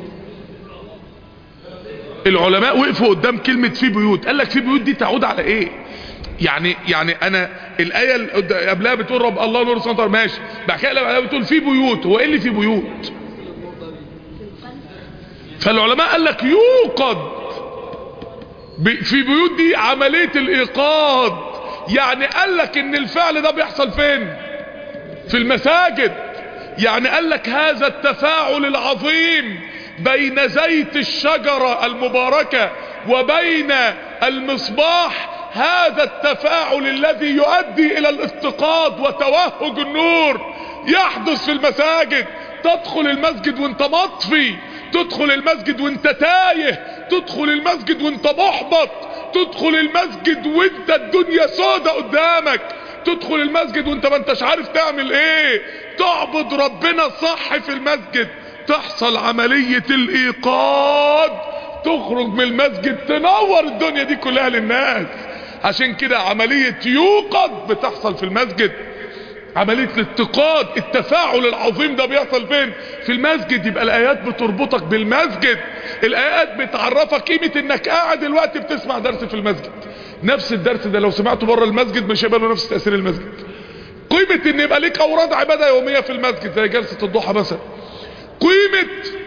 A: العلماء وقفوا قدام كلمة في بيوت، قال لك في بيوت دي تعود على ايه؟ يعني انا الايه اللي قبلها بتقول رب الله نور السماوات والارض، ماشي، بعد كده اللي بعدها بتقول في بيوت، هو ايه اللي في بيوت؟ فالعلماء قال لك يوقد في بيوت دي عمليه الايقاد، يعني قال لك ان الفعل ده بيحصل فين؟ في المساجد. يعني قال لك هذا التفاعل العظيم بين زيت الشجره المباركه وبين المصباح، هذا التفاعل الذي يؤدي الى الافتقاد وتوهج النور يحدث في المساجد. تدخل المسجد وانت مطفي، تدخل المسجد وانت تايه، تدخل المسجد وانت محبط، تدخل المسجد وانت الدنيا سودة قدامك، تدخل المسجد وانت ما انتش عارف تعمل ايه، تعبد ربنا صح في المسجد، تحصل عملية الايقاد، تخرج من المسجد تنور الدنيا دي كلها للناس. عشان كده عملية يوقد بتحصل في المسجد، عملية الاتقاد، التفاعل العظيم ده بيحصل فين؟ في المسجد. يبقى الايات بتربطك بالمسجد، الايات بتعرفك قيمة انك قاعد دلوقتي بتسمع درس في المسجد. نفس الدرس ده لو سمعته بره المسجد مش هيبقى له نفس تأثير المسجد. قيمة ان يبقى ليك اوراد عبادة يومية في المسجد زي جلسة الضحى مثلا، قيمة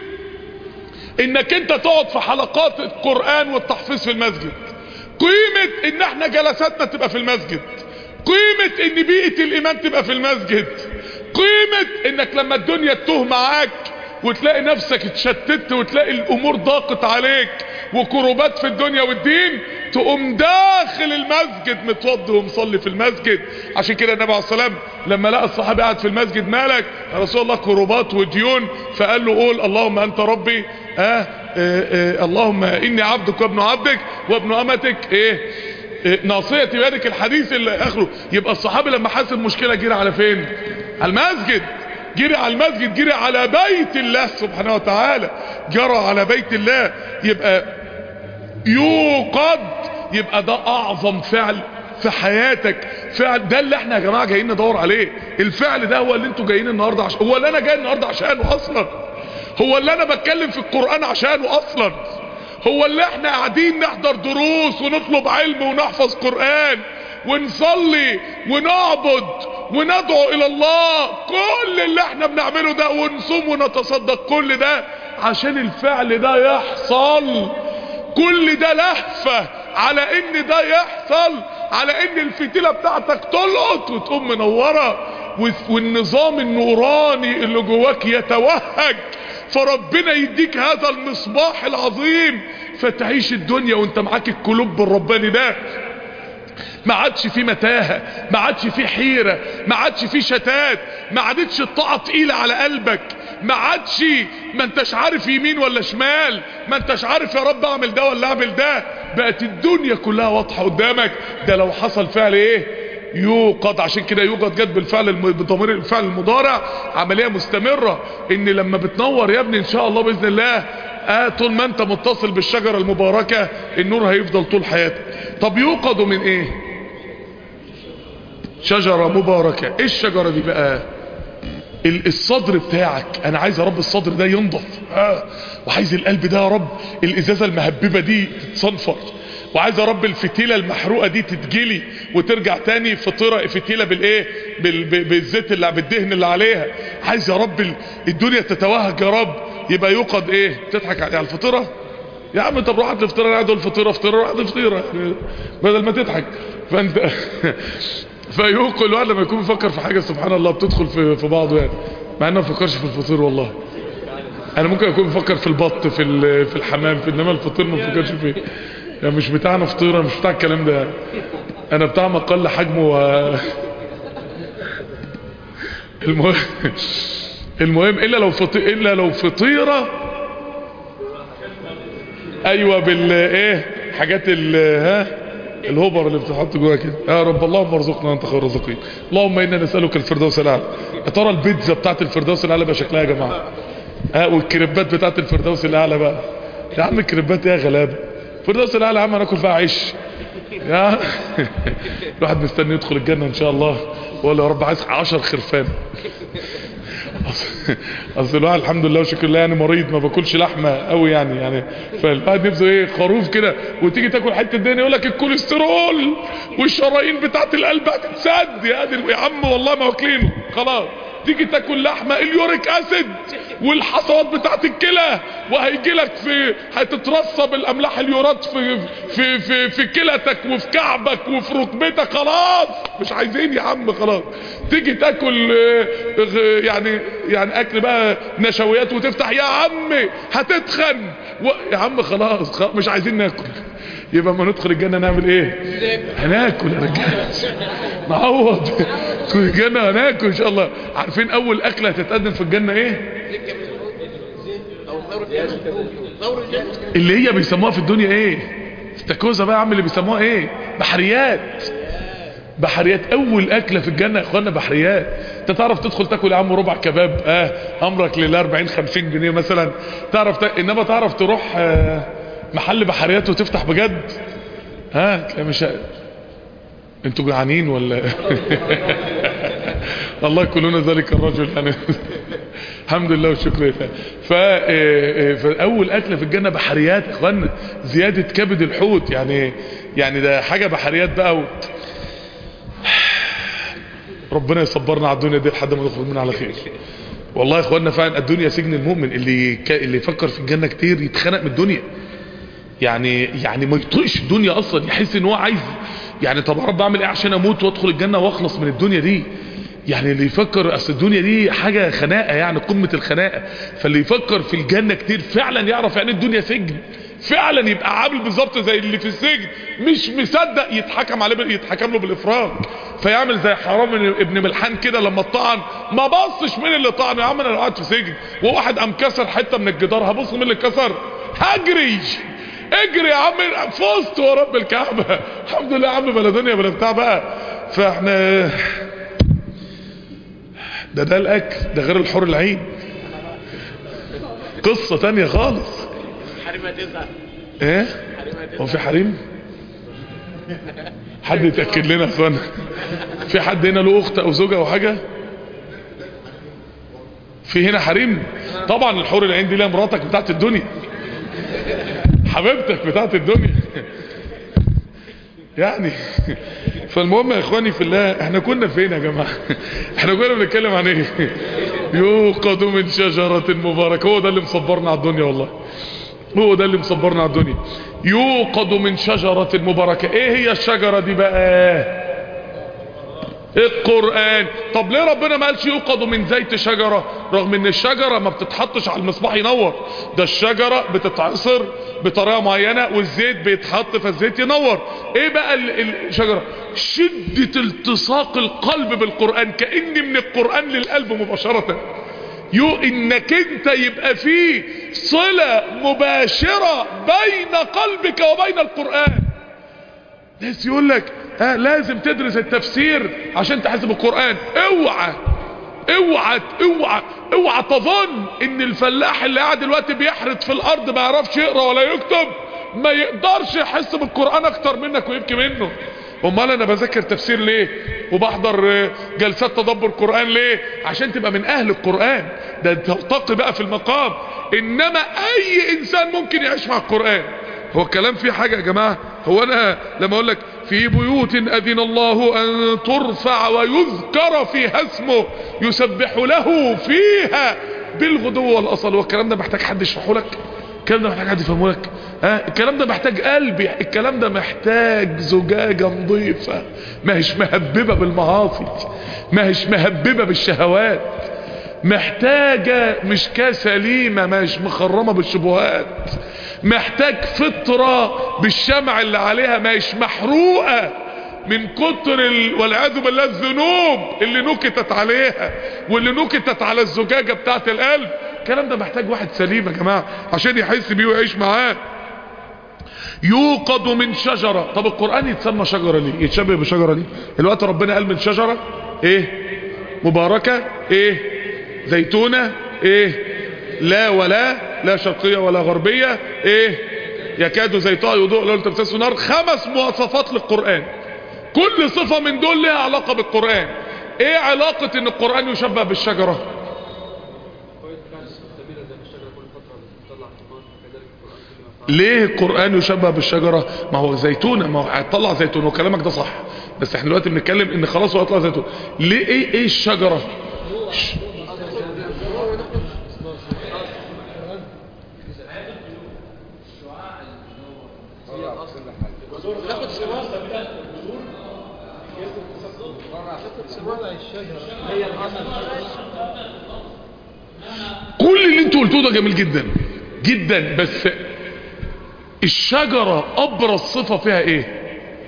A: انك انت تقعد في حلقات القرآن والتحفيظ في المسجد، قيمة ان احنا جلساتنا تبقى في المسجد، قيمة ان بيئة الايمان تبقى في المسجد، قيمة انك لما الدنيا تتوه معاك وتلاقي نفسك اتشتت وتلاقي الامور ضاقت عليك وكروبات في الدنيا والدين، تقوم داخل المسجد متوضي ومصلي في المسجد. عشان كده النبي عليه الصلاة والسلام لما لقى الصحابي قاعد في المسجد، مالك يا رسول الله؟ كروبات وديون. فقال له قول اللهم انت ربي اللهم اني عبدك وابن عبدك وابن امتك ناصيتي بيدك، الحديث اللي اخره. يبقى الصحابي لما حس المشكلة جري على فين؟ على المسجد، جري على المسجد، جري على بيت الله سبحانه وتعالى، جرى على بيت الله. يبقى يوقد، يبقى ده اعظم فعل في حياتك، فعل ده اللي احنا يا جماعة جايين ندور عليه. الفعل ده هو اللي انتوا جايين النهاردة هو اللي انا جاي النهاردة عشانه اصلا، هو اللي انا بتكلم في القرآن عشانه اصلا، هو اللي احنا قاعدين نحضر دروس ونطلب علم ونحفظ قرآن ونصلي ونعبد وندعو الى الله، كل اللي احنا بنعمله ده، ونصوم ونتصدق، كل ده عشان الفعل ده يحصل. كل ده لهفة على ان ده يحصل، على ان الفتيلة بتاعتك تلقط وتقوم منورة، والنظام النوراني اللي جواك يتوهج، فربنا يديك هذا المصباح العظيم، فتعيش الدنيا وانت معاك القلوب الرباني ده. ما عادش في متاهة، ما عادش في حيرة، ما عادش في شتات، ما عادتش الطاعة تقيلة على قلبك، ما عادش ما انتش عارف يمين ولا شمال، ما انتش عارف يا رب اعمل ده ولا اعمل ده، بقت الدنيا كلها واضحة قدامك. ده لو حصل فعل ايه؟ يوقد. عشان كده يوقد جد بالفعل بضمير الفعل المضارع، عملية مستمرة، ان لما بتنور يا ابني ان شاء الله باذن الله طول ما انت متصل بالشجرة المباركة النور هيفضل طول حياتك. طب يوقد من ايه؟ شجرة مباركة. ايه الشجرة دي بقى؟ الصدر بتاعك. انا عايز يا رب الصدر ده ينضف، وعايز القلب ده يا رب الازازة المهببة دي تتصنفر، وعايز يا رب الفتيلة المحروقة دي تتجلي وترجع تاني فتيلة بالايه؟ بالزيت اللي بالدهن اللي عليها. عايز يا رب الدنيا تتوهج يا رب. يبقى يوقد ايه؟ تضحك على الفطيرة يا عم؟ طب روح الفطيرة، انا قاعد الفطيرة فطيرة، روح الفطيرة بدل ما تضحك. فانت فيوقد الواحد لما يكون بيفكر في حاجة سبحان الله بتدخل في بعضه يعني، مع انه ما بفكرش في الفطير والله. انا ممكن اكون بفكر في البط في الحمام، انما الفطير ما بفكرش فيه يعني. مش بتاعنا فطيرة، مش بتاع الكلام ده. انا بتاع مقل حجمه المهم الا لو فطيرة ايوه بالايه، حاجات الهوبر اللي بتحط جواها كده. يا رب اللهم ارزقنا انت خير الرازقين، اللهم انا نسالك الفردوس الاعلى. يا ترى البيتزا بتاعت الفردوس الاعلى بقى شكلها يا جماعه؟ والكريبات بتاعت الفردوس الاعلى بقى يا عم، الكريبات يا غلابه، الفردوس الاعلى يا عم هناكل فيها عيش يا الواحد مستني يدخل الجنه ان شاء الله، ولا يا رب عايز 10 خرفان اصل الواحد الحمد لله وشكر الله يعني مريض ما باكلش لحمه قوي يعني فالواحد نفسه ايه خروف كده، وتيجي تاكل حته الدنيا يقول لك الكوليسترول والشرايين بتاعت القلب هتتسد. يا عم والله ما واكلينه خلاص. تيجي تاكل لحمه اليوريك اسيد والحصوات بتاعت الكلى، وهيجي لك هتترسب الاملاح اليورات في كلتك وفي كعبك وفي ركبتك. خلاص مش عايزين يا عم خلاص. تيجي تاكل يعني اكل بقى نشويات وتفتح يا عم هتتخن يا عم خلاص مش عايزين ناكل. يبقى ما ندخل الجنة نعمل ايه؟ هناكل يا رجاله، نعوض في الجنة هناكل ان شاء الله. عارفين اول اكلة هتتقدم في الجنة ايه؟ اللي هي بيسموها في الدنيا ايه؟ استاكوزا بقى يا عم. اللي بيسموها ايه؟ بحريات. بحريات. اول اكلة في الجنة يا اخوانا بحريات. انت تعرف تدخل تاكل يا عم ربع كباب امرك لله 40-50 جنيه مثلا. انما تعرف تروح محل بحريات وتفتح بجد مش انتوا جعانين ولا الله يكلنا ذلك الرجل يعني. الحمد لله والشكر لله. فاول اكله في الجنه بحريات يا اخوانا، زياده كبد الحوت يعني ده حاجه بحريات بقى ربنا يصبرنا على الدنيا دي لحد ما نخرج منها على خير. والله يا اخوانا فعلا الدنيا سجن المؤمن. اللي يفكر في الجنه كتير يتخنق من الدنيا، يعني ما يطيقش الدنيا اصلا، يحس ان هو عايز طب يا رب اعمل ايه عشان اموت وادخل الجنه واخلص من الدنيا دي. اللي يفكر اصل الدنيا دي حاجه خناقه قمه الخناقه. فاللي يفكر في الجنه كتير فعلا يعرف يعني الدنيا سجن فعلا. يبقى عامل بالظبط زي اللي في السجن مش مصدق يتحكم له بالافراج، فيعمل زي حرام ابن ملحان كده لما اتطعن ما بصش مين اللي طعن. يا عم انا قاعد في سجن وواحد قام كسر حته من الجدار، هبص مين اللي كسر؟ هجري اجري يا عم فزت ورب الكعبه. الحمد لله يا عم بلا دنيا بلا بتاع بقى. فاحنا ده الاكل ده غير الحور العين قصه تانية خالص.
B: حريم هتزعل
A: ايه هو في حريم؟ حد يتاكد لنا يا اخوانا؟ في حد هنا له اخت او زوجه او حاجه؟ في هنا حريم؟ طبعا الحور العين دي لها مراتك بتاعت الدنيا، حبيبتك بتاعت الدنيا فالمهم يا اخواني في الله، احنا كنا فين يا جماعه؟ احنا كنا بنتكلم عن ايه؟ يوقد من شجره مباركه. هو ده اللي مصبرنا على الدنيا والله، هو ده اللي مصبرنا على الدنيا. يوقد من شجره مباركه. ايه هي الشجره دي بقى؟ القرآن. طب ليه ربنا ما قالش يوقد من زيت شجرة؟ رغم ان الشجرة ما بتتحطش على المصباح ينور، ده الشجرة بتتعصر بطريقة معينة والزيت بيتحط فالزيت ينور. ايه بقى الشجرة؟ شدة التصاق القلب بالقرآن، كأن من القرآن للقلب مباشرة. انك انت يبقى فيه صلة مباشرة بين قلبك وبين القرآن. ناس يقول لك لازم تدرس التفسير عشان تحسب القرآن. اوعى اوعى اوعى اوعى تظن ان الفلاح اللي قاعد دلوقتي بيحرث في الارض ما يعرفش يقرا ولا يكتب ما يقدرش يحس بالقرآن اكتر منك ويبكي منه. امال انا بذاكر تفسير ليه وبحضر جلسات تدبر قرآن ليه؟ عشان تبقى من اهل القرآن، ده ترتقي بقى في المقام. انما اي انسان ممكن يعيش مع القرآن. هو الكلام فيه حاجة يا جماعة؟ هو انا لما اقول لك في بيوت اذن الله ان ترفع ويذكر فيها اسمه يسبح له فيها بالغدو والاصل، والكلام ده محتاج حد يشرحه لك؟ الكلام ده محتاج حد يفهمه لك؟ الكلام ده محتاج قلبي، الكلام ده محتاج زجاجة نظيفة ما هيش مهببة بالمعاصي، ما هيش مهببة بالشهوات، محتاجة مشكاة سليمة ما هيش مخرمة بالشبهات، محتاج فطرة بالشمع اللي عليها ما هيش محروقة من كتر والعياذ بالله الذنوب اللي نكتت عليها واللي نكتت على الزجاجة بتاعت القلب. الكلام ده محتاج واحد سليم يا جماعة عشان يحس بيه ويعيش معاه. يوقد من شجرة. طب القرآن يتسمى شجرة ليه؟ يتشبه بشجرة ليه؟ الوقت ربنا قال من شجرة ايه؟ مباركة ايه؟ زيتونة ايه؟ لا شرقية ولا غربية ايه؟ يكاد زيتها يضوء لو تمسسه نار. 5 مواصفات للقرآن، كل صفة من دول لها علاقة بالقرآن. ايه علاقة ان القرآن يشبه بالشجرة؟ ليه القرآن يشبه بالشجرة؟ ما هو زيتونة، ما هو هيطلع زيتون، وكلامك ده صح، بس احنا دلوقتي بنتكلم ان خلاص هو هيطلع زيتون. ليه؟ ايه الشجرة؟ كل اللي انتوا قلتوه ده جميل جدا جدا، بس الشجرة ابرز صفة فيها ايه؟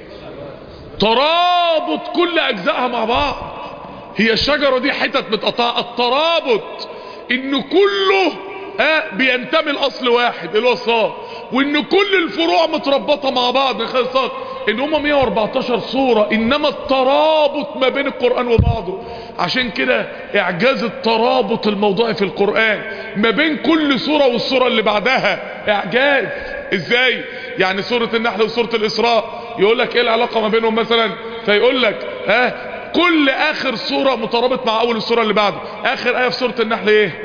A: ترابط كل اجزائها مع بعض. هي الشجرة دي حتت متقطعة، الترابط ان كله بينتمي لاصل واحد اللي هو الصاد، وان كل الفروع متربطة مع بعض من خلال الصاد، ان هم 114 سورة، انما الترابط ما بين القرآن وبعضه. عشان كده اعجاز الترابط الموضوعي في القرآن ما بين كل سورة والسورة اللي بعدها اعجاز. ازاي؟ يعني سورة النحل وسورة الاسراء يقول لك ايه العلاقة ما بينهم مثلا، فيقول لك كل اخر سورة مترابط مع اول السورة اللي بعده. اخر ايه في سورة النحل ايه؟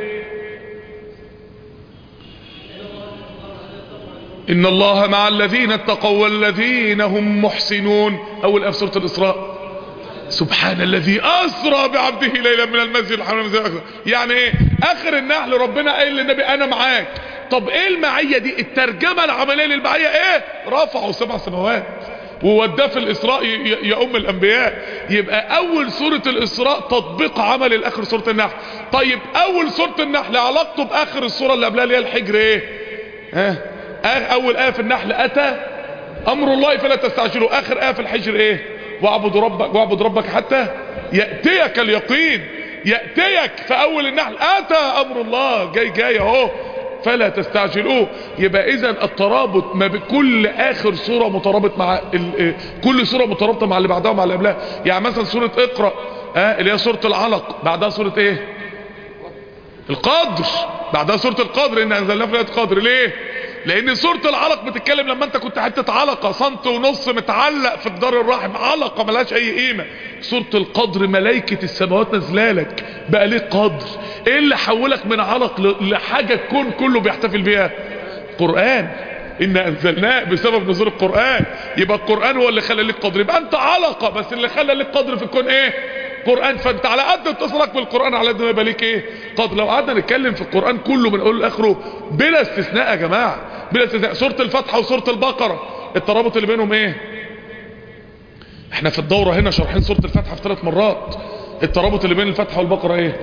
A: ان الله مع الذين اتقوا والذين هم محسنون. اول ايه في سورة الاسراء سبحان الذي اسرى بعبده ليلا من المسجد الحرام الى المسجد الاقصى. يعني ايه؟ اخر النحل ربنا قال للنبي انا معاك. طب ايه المعية دي؟ الترجمة العملية للمعية ايه؟ رفعوا 7 سماوات ووداه في الاسراء يا الانبياء. يبقى اول سورة الاسراء تطبيق عملي لاخر سورة النحل. طيب اول سورة النحل علاقته باخر السورة اللي قبلها اللي هي الحجر ايه؟ اول ايه في النحل اتى امر الله فلا تستعجلوا. اخر ايه في الحجر ايه؟ واعبد ربك حتى يأتيك اليقين. يأتيك في اول النحل اتى امر الله، جاي اهو فلا تستعجلوه. يبقى اذا الترابط ما بكل اخر سورة مترابط مع كل سورة مترابطة مع اللي بعدها ومع اللي قبلها. يعني مثلا سورة اقرأ اللي هي سورة العلق، بعدها سورة ايه؟ القدر، بعدها سورة القدر ان انزلنا في ليلة القدر. ليه؟ لان سورة العلق بتتكلم لما انت كنت حتة علقة سنت ونص متعلق في جدار الرحم، علقة ملهاش اي قيمة. سورة القدر ملائكة السماوات نزلالك بقى ليه قدر. ايه اللي حولك من علق لحاجة الكون كله بيحتفل بيها؟ قرآن. ان انزلناه بسبب نزول القرآن. يبقى القرآن هو اللي خلى لك قدر. يبقى انت علقة بس اللي خلى لك قدر في الكون ايه؟ قرآن. فانت على قد اتصلك بالقرآن على قد ما يبقى ليك ايه؟ قد. لو قعدنا نتكلم في القرآن كله من اول لاخره بلا استثناء يا جماعة، بلا استثناء. سورة الفتحة وسورة البقرة الترابط اللي بينهم ايه؟ احنا في الدورة هنا شرحين سورة الفتحة في 3 مرات. الترابط اللي بين الفتحة والبقرة ايه؟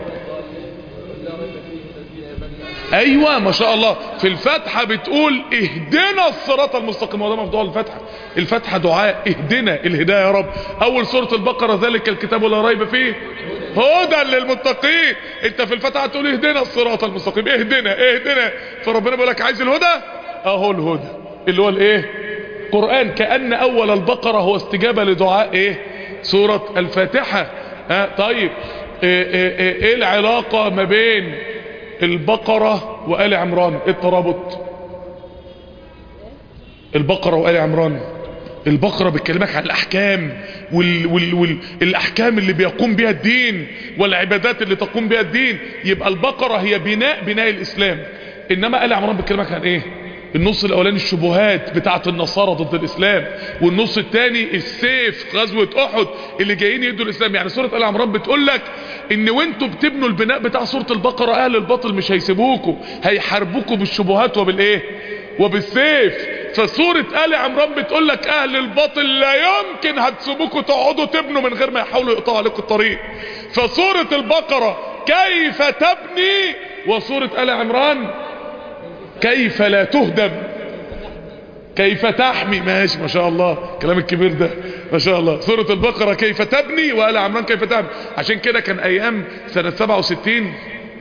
A: ايوه ما شاء الله. في الفتحة بتقول اهدنا الصراط المستقيم، وده مفضوع الفتحة. الفتحة دعاء اهدنا الهداية يا رب. اول سورة البقرة ذلك الكتاب لا ريب فيه هدى للمتقين. انت في الفتحة تقول اهدنا الصراط المستقيم، اهدنا. فربنا بيقول لك عايز الهدى، اهو الهدى اللي هو الايه؟ قرآن. كأن اول البقرة هو استجابة لدعاء ايه؟ سورة الفاتحة. طيب ايه العلاقة ما بين البقرة وآل عمران؟ ايه الترابط؟ البقرة وآل عمران. البقرة بتكلمك عن الأحكام والأحكام اللي بيقوم بها الدين والعبادات اللي تقوم بها الدين. يبقى البقرة هي بناء الإسلام. إنما آل عمران بتكلمك عن إيه؟ النص الأولاني الشبهات بتاعت النصارى ضد الإسلام، والنص الثاني السيف غزوة أحد اللي جايين يدوا الإسلام. يعني سورة آل عمران بتقول لك إن وانتوا بتبنوا البناء بتاع سورة البقرة أهل الباطل مش هيسيبوكوا، هيحاربوكوا بالشبهات وبالإيه؟ وبالسيف. فسورة آل عمران بتقول لك اهل الباطل لا يمكن هتسيبوكوا تقعدوا تبنوا من غير ما يحاولوا يقطعوا عليكم الطريق. فسورة البقرة كيف تبني، وسورة آل عمران كيف لا تهدم، كيف تحمي. ماشي ما شاء الله كلام الكبير ده ما شاء الله. سورة البقرة كيف تبني وآل عمران كيف تحمي. عشان كده كان ايام سنة 67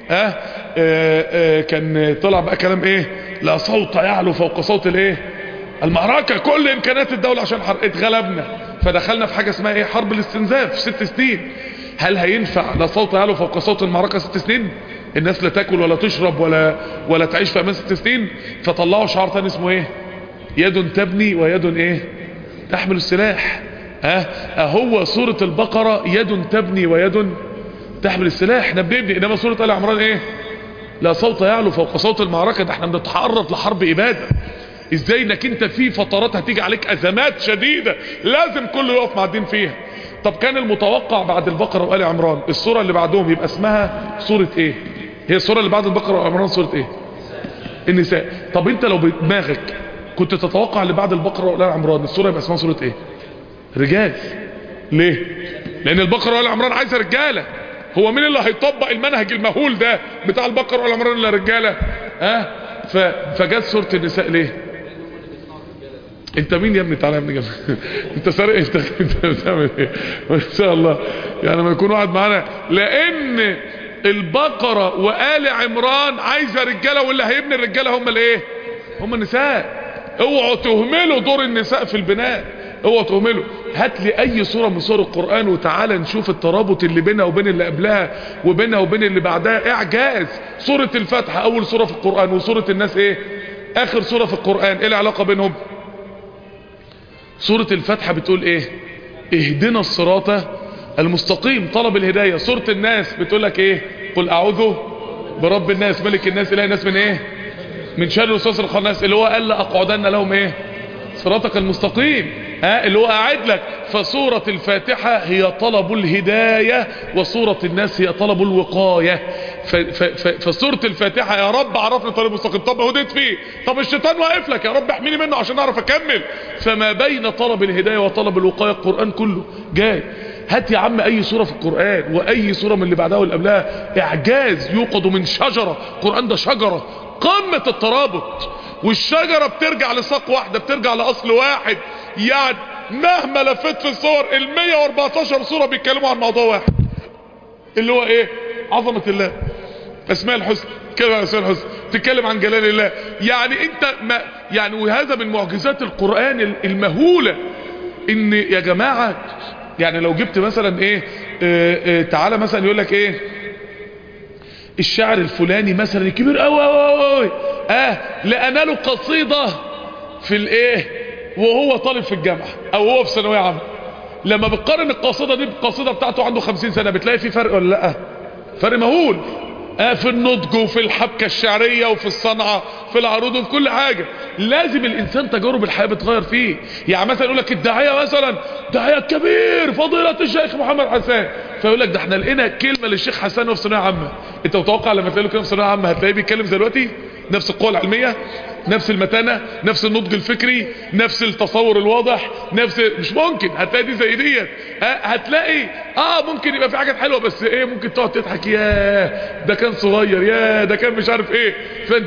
A: كان طلع بقى كلام ايه؟ لا صوت يعلو فوق صوت الايه؟ المعركة. كل امكانيات الدولة عشان اتغلبنا، فدخلنا في حاجة اسمها ايه؟ حرب الاستنزاف 6 سنين. هل هينفع لا صوت يعلو فوق صوت المعركة 6 سنين؟ الناس لا تاكل ولا تشرب ولا تعيش في امان 6 سنين. فطلعوا شعار تاني اسمه ايه؟ يد تبني ويد ايه؟ تحمل السلاح. هو سورة البقرة يد تبني ويد تحمل السلاح، احنا بنبني. انما سورة آل عمران ايه؟ لا صوت يعلو فوق صوت المعركة. ده احنا بنتعرض لحرب ابادة. ازاي انك انت في فترات هتيجي عليك ازمات شديدة لازم كله يقف مع الدين فيها. طب كان المتوقع بعد البقرة وآل عمران السورة اللي بعدهم يبقى اسمها سورة ايه؟ هي السورة اللي بعد البقرة وآل عمران سورة ايه؟ النساء. طب انت لو بدماغك كنت تتوقع اللي بعد البقرة وآل عمران السورة يبقى اسمها سورة ايه؟ رجال. ليه؟ لان البقرة وآل عمران عايزة رجالة. هو مين اللي هيطبق المنهج المهول ده بتاع البقرة وآل عمران الا رجالة؟ فجت سورة النساء ليه؟ انت مين يا ابني؟ تعالى يا ابني جنبي. انت سارق؟ انت بتعمل ايه؟ ما شاء الله. يعني ما يكون واحد معانا، لان البقرة وآل عمران عايزة رجالة، واللي هيبني الرجالة هم الايه؟ هم النساء. اوعوا تهملوا دور النساء في البناء، اوعوا تهملوا. هات لي اي سورة من سور القرآن وتعالى نشوف الترابط اللي بينها وبين اللي قبلها وبينها وبين اللي بعدها. اعجاز. سورة الفاتحة اول سورة في القرآن، وسورة الناس ايه؟ اخر سورة في القرآن. ايه العلاقة بينهم؟ سورة الفاتحة بتقول ايه؟ اهدنا الصراط المستقيم، طلب الهداية. سورة الناس بتقول لك ايه؟ قل اعوذ برب الناس ملك الناس اله الناس من ايه؟ من شر الوسواس الخناس، اللي هو قال لاقعدن لهم ايه؟ صراطك المستقيم. اللي هو قاعد لك. فسورة الفاتحة هي طلب الهداية، وسورة الناس هي طلب الوقاية. فسورة الفاتحة يا رب عرفني طريق المستقيم، طب هديت فيه، طب الشيطان واقف لك، يا رب احميني منه عشان اعرف اكمل. فما بين طلب الهداية وطلب الوقاية القرآن كله جاي. هات يا عم اي سورة في القرآن واي سورة من اللي بعدها واللي قبلها، اعجاز يوقد من شجرة. القرآن ده شجرة قمة الترابط، والشجرة بترجع لساق واحدة، بترجع لأصل واحد. يعني مهما لفت في الصور 114 سورة بيتكلموا عن موضوع واحد، اللي هو ايه؟ عظمة الله، اسماء الحسنى، كلمة عن اسماء الحسنى، تتكلم عن جلال الله. يعني انت ما يعني، وهذا من معجزات القرآن المهولة. ان يا جماعة يعني لو جبت مثلا ايه، تعالى مثلا يقول لك ايه؟ الشاعر الفلاني مثلا الكبير قوي لقنا له قصيدة في الايه وهو طالب في الجامعة او هو في ثانوية عامة. لما بتقارن القصيدة دي بالقصيدة بتاعته عنده 50 سنة بتلاقي في فرق ولا لا؟ فرق مهول. في النضج وفي الحبكة الشعرية وفي الصنعة في العروض وفي كل حاجة. لازم الانسان تجارب الحياة بتغير فيه. يعني مثلا يقول لك الداعية مثلا داعية كبير فضيلة الشيخ محمد حسان، فيقول لك ده احنا لقينا كلمة للشيخ حسان وفي ثانوية عامة. انت متوقع لما تلاقي له كلمة في ثانوية عامة هتلاقيه بيتكلم زي دلوقتي؟ نفس القوة العلمية، نفس المتانة، نفس النضج الفكري، نفس التصور الواضح، مش ممكن هتلاقي دي زي ديت. هتلاقي ممكن يبقى في حاجات حلوة، بس ايه؟ ممكن تقعد تضحك، ياه ده كان صغير، ياه ده كان مش عارف ايه.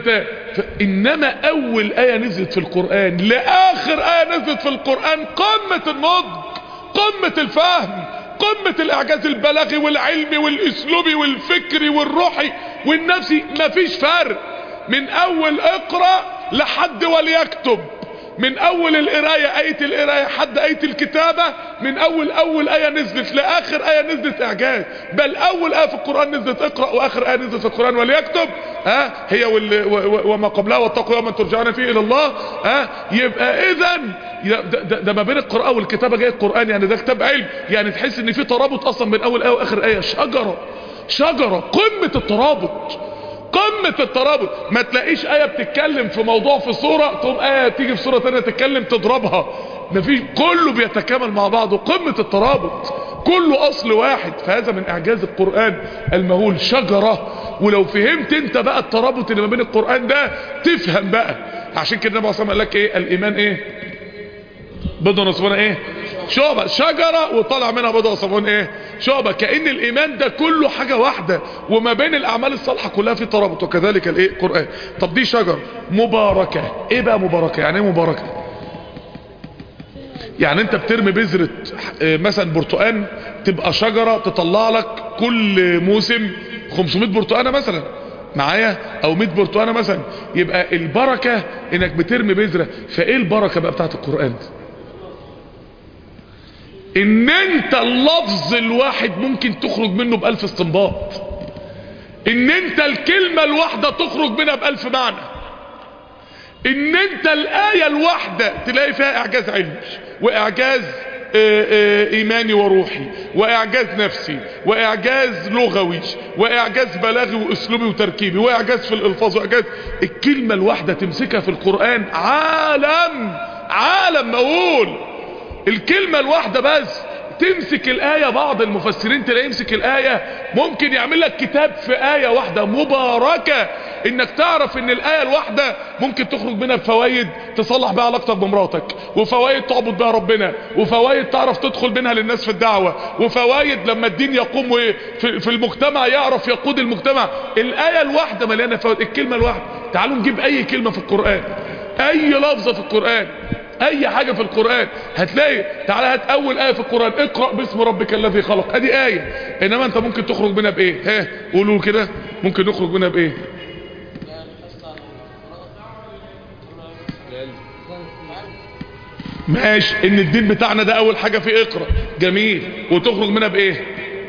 A: انما اول آية نزلت في القرآن لاخر آية نزلت في القرآن قمة النضج، قمة الفهم، قمة الاعجاز البلاغي والعلمي والاسلوبي والفكري والروحي والنفسي. مفيش فرق من اول اقرأ لحد وليكتب، من اول القراية آية القراية حد آية الكتابة، من اول آية نزلت لاخر آية نزلت اعجاز. بل اول آية في القرآن نزلت اقرأ، واخر آية نزلت في القرآن وليكتب هي وما قبلها واتقوا يوما ترجعون فيه الى الله. يبقى اذن ده ما بين القراءة والكتابة جاي القرآن، يعني ده كتاب علم. يعني تحس ان في ترابط اصلا بين اول آية واخر آية. شجرة قمة الترابط، قمة الترابط. ما تلاقيش آية بتتكلم في موضوع في سورة تقوم آية تيجي في سورة تانية تتكلم تضربها. مفيش، كله بيتكامل مع بعضه. قمة الترابط، كله أصل واحد. فهذا من إعجاز القرآن المهول. شجرة. ولو فهمت انت بقى الترابط اللي ما بين القرآن ده تفهم بقى. عشان كده النبي صلى الله عليه وسلم قال لك ايه؟ الإيمان ايه؟ بضع وصفون ايه؟ شعبة. شجرة وطلع منها بضع وصفون ايه؟ شعبة. كأن الإيمان ده كله حاجة واحدة، وما بين الأعمال الصالحة كلها في ترابط. وكذلك الايه؟ القرآن. طب دي شجرة مباركة. ايه بقى مباركة؟ يعني ايه مباركة؟ يعني انت بترمي بذرة مثلا برتقان تبقى شجرة تطلع لك كل موسم 500 برتقانة مثلا معايا، او 100 برتقانة مثلا. يبقى البركة انك بترمي بذرة. فايه البركة بقى بتاعت القرآن؟ ان انت اللفظ الواحد ممكن تخرج منه ب1000 استنباط، ان انت الكلمة الواحدة تخرج منها ب1000 معنى، ان انت الآية الواحدة تلاقي فيها اعجاز علمي واعجاز ايماني وروحي، واعجاز نفسي، واعجاز لغوي، واعجاز بلاغي واسلوبي وتركيبي، واعجاز في الالفاظ، واعجاز. الكلمة الواحدة تمسكها في القرآن عالم مقول. الكلمة الواحدة بس تمسك الآية. بعض المفسرين تلاقي يمسك الآية ممكن يعمل لك كتاب في آية واحدة مباركة، انك تعرف ان الآية الواحدة ممكن تخرج منها بفوائد تصلح بها علاقتك بمراتك، وفوائد تعبد بها ربنا، وفوائد تعرف تدخل منها للناس في الدعوة، وفوائد لما الدين يقوم في المجتمع يعرف يقود المجتمع. الآية الواحدة مليانة فوائد. الكلمة الواحدة. تعالوا نجيب اي كلمة في القرآن، اي لفظة في القرآن، اي حاجة في القرآن هتلاقي. تعالى هات اول آية في القرآن، اقرأ باسم ربك الذي خلق، ادي آية. انما انت ممكن تخرج منها بايه؟ ها قولوا كده، ممكن نخرج منها بايه؟ ماشي، ان الدين بتاعنا ده اول حاجة فيه اقرأ، جميل. وتخرج منها بايه؟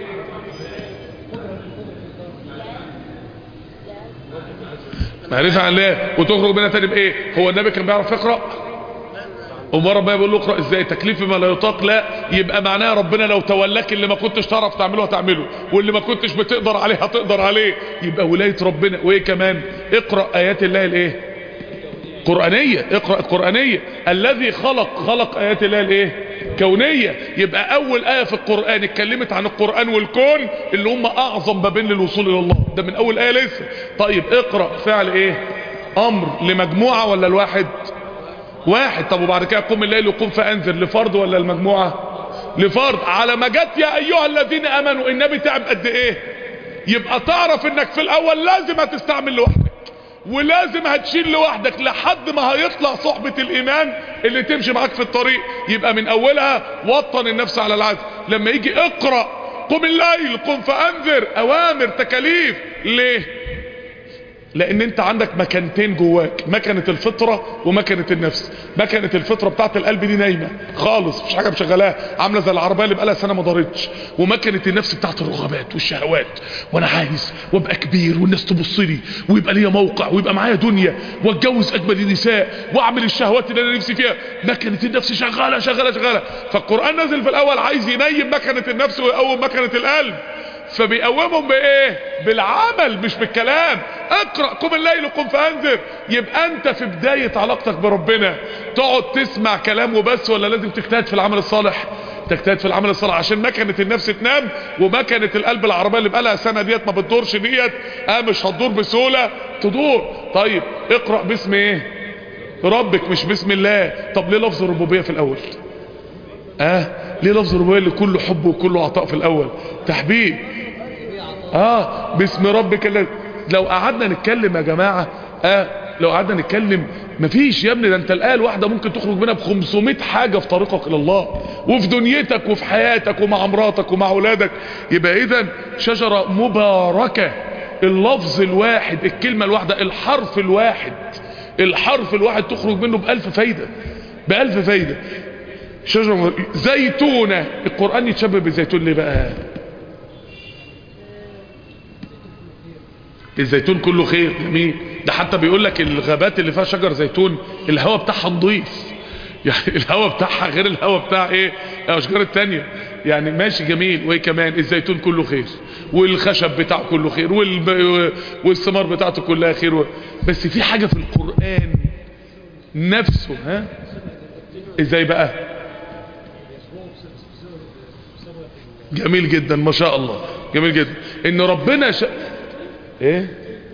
A: معرفة عن الله. وتخرج منها تاني بايه؟ هو النبي كان بيعرف يقرأ؟ ومرة بقى بيقول له اقرأ ازاي؟ تكليف ما لا يطاق. لا، يبقى معناها ربنا لو تولاك اللي ما كنتش تعرف تعمله هتعمله، واللي ما كنتش بتقدر عليه هتقدر عليه. يبقى ولاية ربنا. وايه كمان؟ اقرأ ايات الله الايه؟ قرآنية. اقرأ القرآنية. الذي خلق ايات الله الايه؟ كونية. يبقى اول آية في القرآن اتكلمت عن القرآن والكون اللي هم اعظم بابين للوصول الى الله، ده من اول آية لسه. طيب اقرأ فعل ايه؟ امر لمجموعة ولا الواحد؟ واحد. طب وبعد كده قم الليل وقم فانذر، لفرد ولا المجموعة؟ لفرد. على ما جت يا ايها الذين امنوا النبي تعب قد ايه؟ يبقى تعرف انك في الاول لازم هتستعمل لوحدك، ولازم هتشيل لوحدك لحد ما هيطلع صحبة الايمان اللي تمشي معاك في الطريق. يبقى من اولها وطن النفس على العزم. لما يجي اقرأ قم الليل قم فانذر، اوامر تكاليف. ليه؟ لان انت عندك مكانتين جواك، مكنة الفطرة ومكنة النفس. مكنة الفطرة بتاعت القلب دي نايمة خالص، مفيش حاجة مشغلاها، عاملة زي العربية اللي بقالها سنة ما دارتش. ومكنة النفس بتاعت الرغبات والشهوات، وانا عايز وابقى كبير والناس تبص لي ويبقى ليا موقع ويبقى معايا دنيا واتجوز اجمل النساء واعمل الشهوات اللي انا نفسي فيها. مكنة النفس شغالة شغالة شغالة. فالقرآن نزل في الاول عايز ينيم مكنة النفس ويقوم مكنة القلب، فبيقومهم بايه؟ بالعمل مش بالكلام. اقرأ قم الليل وقم فانذر. يبقى انت في بداية علاقتك بربنا تقعد تسمع كلام وبس، ولا لازم تجتهد في العمل الصالح؟ تجتهد في العمل الصالح عشان مكنة النفس تنام، ومكنة القلب العربية اللي بقالها سنة ديت ما بتدورش ديت مش هتدور بسهولة، تدور. طيب اقرأ باسم ايه؟ ربك مش باسم الله. طب ليه لفظ الربوبية في الاول؟ ليه لفظ الربوبية اللي كله حب وكله عطاء في الاول؟ تحبيب. باسم ربك الذي. لو قعدنا نتكلم يا جماعة لو قعدنا نتكلم مفيش يا ابني. ده انت الآية الواحدة ممكن تخرج منها ب500 حاجة في طريقك الى الله، وفي دنيتك وفي حياتك ومع مراتك ومع اولادك. يبقى اذا شجرة مباركة. اللفظ الواحد، الكلمة الواحدة، الحرف الواحد تخرج منه ب1000 فايدة، ب1000 فايدة. شجرة زيتونة. القرآن يتشبه بالزيتون ليه بقى؟ الزيتون كله خير، جميل. ده حتى بيقول لك الغابات اللي فيها شجر زيتون الهواء بتاعها نظيف، يعني الهواء بتاعها غير الهواء بتاع ايه الاشجار التانية. يعني ماشي جميل. وايه كمان؟ الزيتون كله خير، والخشب بتاعه كله خير، والثمار بتاعته كلها خير. بس في حاجة في القرآن نفسه. ازاي بقى؟ جميل جدا، ما شاء الله، جميل جدا. ان ربنا ايه؟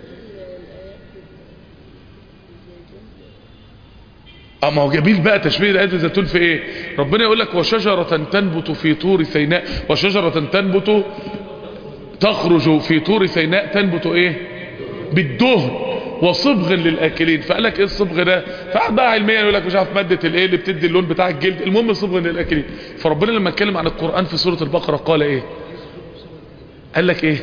A: ما هو جميل بقى تشبيه الايات الزيتون في ايه؟ ربنا يقول لك وشجرة تنبت في طور سيناء، وشجرة تنبت تخرج في طور سيناء تنبت ايه؟ بالدهن وصبغ للاكلين. فقال لك ايه الصبغ ده؟ فقعد بقى علميا يقول لك مش عارف مادة الايه اللي بتدي اللون بتاع الجلد، المهم صبغ للاكلين. فربنا لما اتكلم عن القرآن في سورة البقرة قال ايه؟ قال لك ايه؟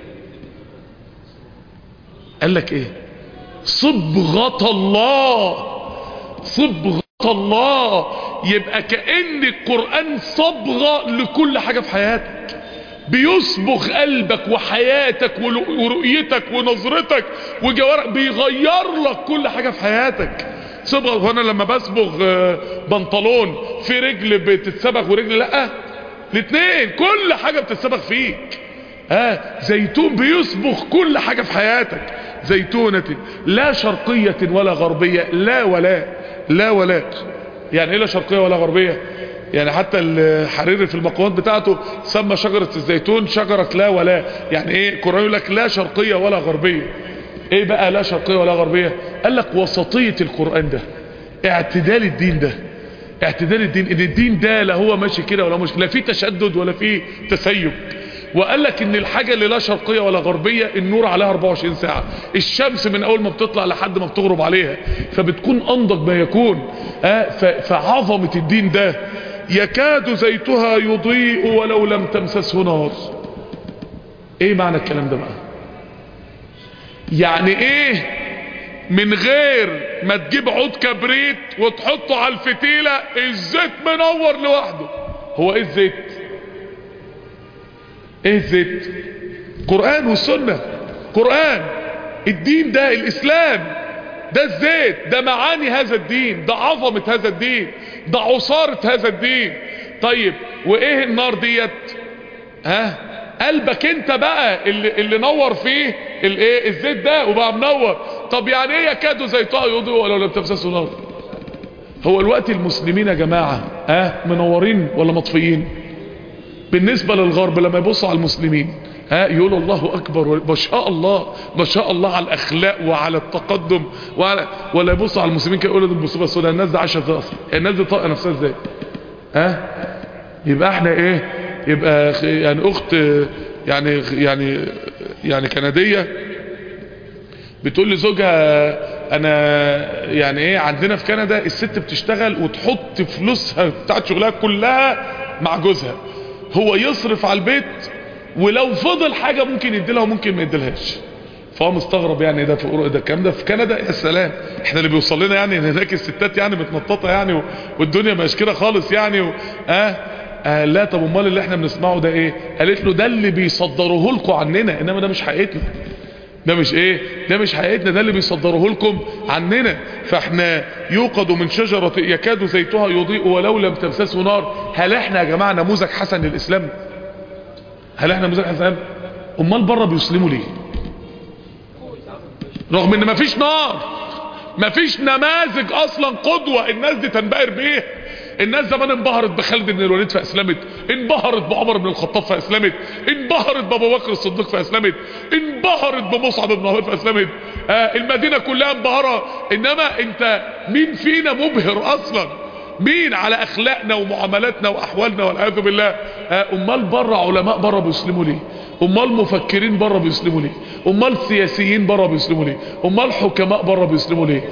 A: قال لك ايه؟ صبغة الله، صبغة الله. يبقى كأن القرآن صبغة لكل حاجة في حياتك، بيصبغ قلبك وحياتك ورؤيتك ونظرتك وجوارك، بيغير لك كل حاجة في حياتك. صبغة. وانا لما بصبغ بنطلون في رجل بتتصبغ ورجل لا؟ الاثنين، كل حاجة بتتصبغ فيك. زيتون بيصبغ كل حاجة في حياتك. زيتونة لا شرقية ولا غربية، لا ولا. يعني ايه لا شرقية ولا غربية؟ يعني حتى الحريري في المقامات بتاعته سمى شجرة الزيتون شجرة لا ولا. يعني ايه؟ القرآن يقول لك لا شرقية ولا غربية. ايه بقى لا شرقية ولا غربية؟ قال لك وسطية القرآن ده، اعتدال الدين ده، اعتدال الدين. ان الدين ده لا هو ماشي كده ولا ماشي، لا فيه تشدد ولا فيه تسيب. وقال لك ان الحاجة اللي لا شرقية ولا غربية النور عليها 24 ساعة، الشمس من اول ما بتطلع لحد ما بتغرب عليها، فبتكون انضج ما يكون. فعظمة الدين ده يكاد زيتها يضيء ولو لم تمسسه نار. ايه معنى الكلام ده بقى؟ يعني ايه من غير ما تجيب عود كبريت وتحطه على الفتيلة الزيت منور لوحده؟ هو ايه الزيت؟ ايه الزيت؟ قرآن والسنة. قرآن، الدين ده، الاسلام ده الزيت، ده معاني هذا الدين، ده عظمة هذا الدين، ده عصارة هذا الدين. طيب وايه النار ديت؟ قلبك انت بقى اللي نور فيه الايه؟ الزيت ده وبقى منور. طب يعني ايه يكاد زيتها يضيء ولو لم تمسسه نار؟ هو الوقت المسلمين يا جماعة منورين ولا مطفيين؟ بالنسبة للغرب لما يبصوا على المسلمين يقولوا الله اكبر ما شاء الله، ما شاء الله على الاخلاق وعلى التقدم ولا يبصوا على المسلمين كده يقولوا دول بصوا الناس دي عاشت ازاي، الناس دي طاقه نفسها ازاي. يبقى احنا ايه؟ يبقى يعني اخت يعني كندية بتقول لزوجها انا يعني ايه، عندنا في كندا الست بتشتغل وتحط فلوسها بتاعت شغلها كلها مع جوزها، هو يصرف على البيت ولو فضل حاجة ممكن يديلها وممكن ما يديلهاش. فهو مستغرب يعني ده في ده الكلام ده في كندا؟ يا سلام، احنا اللي بيوصل لنا يعني هناك الستات يعني متنططه يعني والدنيا مش كده خالص يعني لا. طب امال اللي احنا بنسمعه ده ايه؟ قالت له ده اللي بيصدروه لكم عننا، انما ده مش حقيقتنا. ده مش ايه؟ ده مش حقيقتنا، ده اللي بيصدروه لكم عننا. فاحنا يوقد من شجرة يكاد زيتها يضيء ولو لم تمسسه نار. هل احنا يا جماعة نموذج حسن للاسلام؟ هل احنا نموذج حسن؟ امال بره بيسلموا ليه رغم ان مفيش نار؟ مفيش نماذج اصلا قدوة الناس دي تنبهر بيه. الناس زمان انبهرت بخالد بن الوليد فاسلمت، انبهرت بعمر بن الخطاب فاسلمت، انبهرت بابو بكر الصديق فاسلمت، انبهرت بمصعب بن عمير فاسلمت. المدينة كلها انبهرة. انما انت مين فينا مبهر اصلا؟ مين على اخلاقنا ومعاملاتنا واحوالنا والعياذ بالله؟ امال بره علماء بره بيسلموا ليه؟ امال مفكرين بره بيسلموا ليه؟ امال سياسيين بره بيسلموا ليه؟ امال حكماء بره بيسلموا ليه؟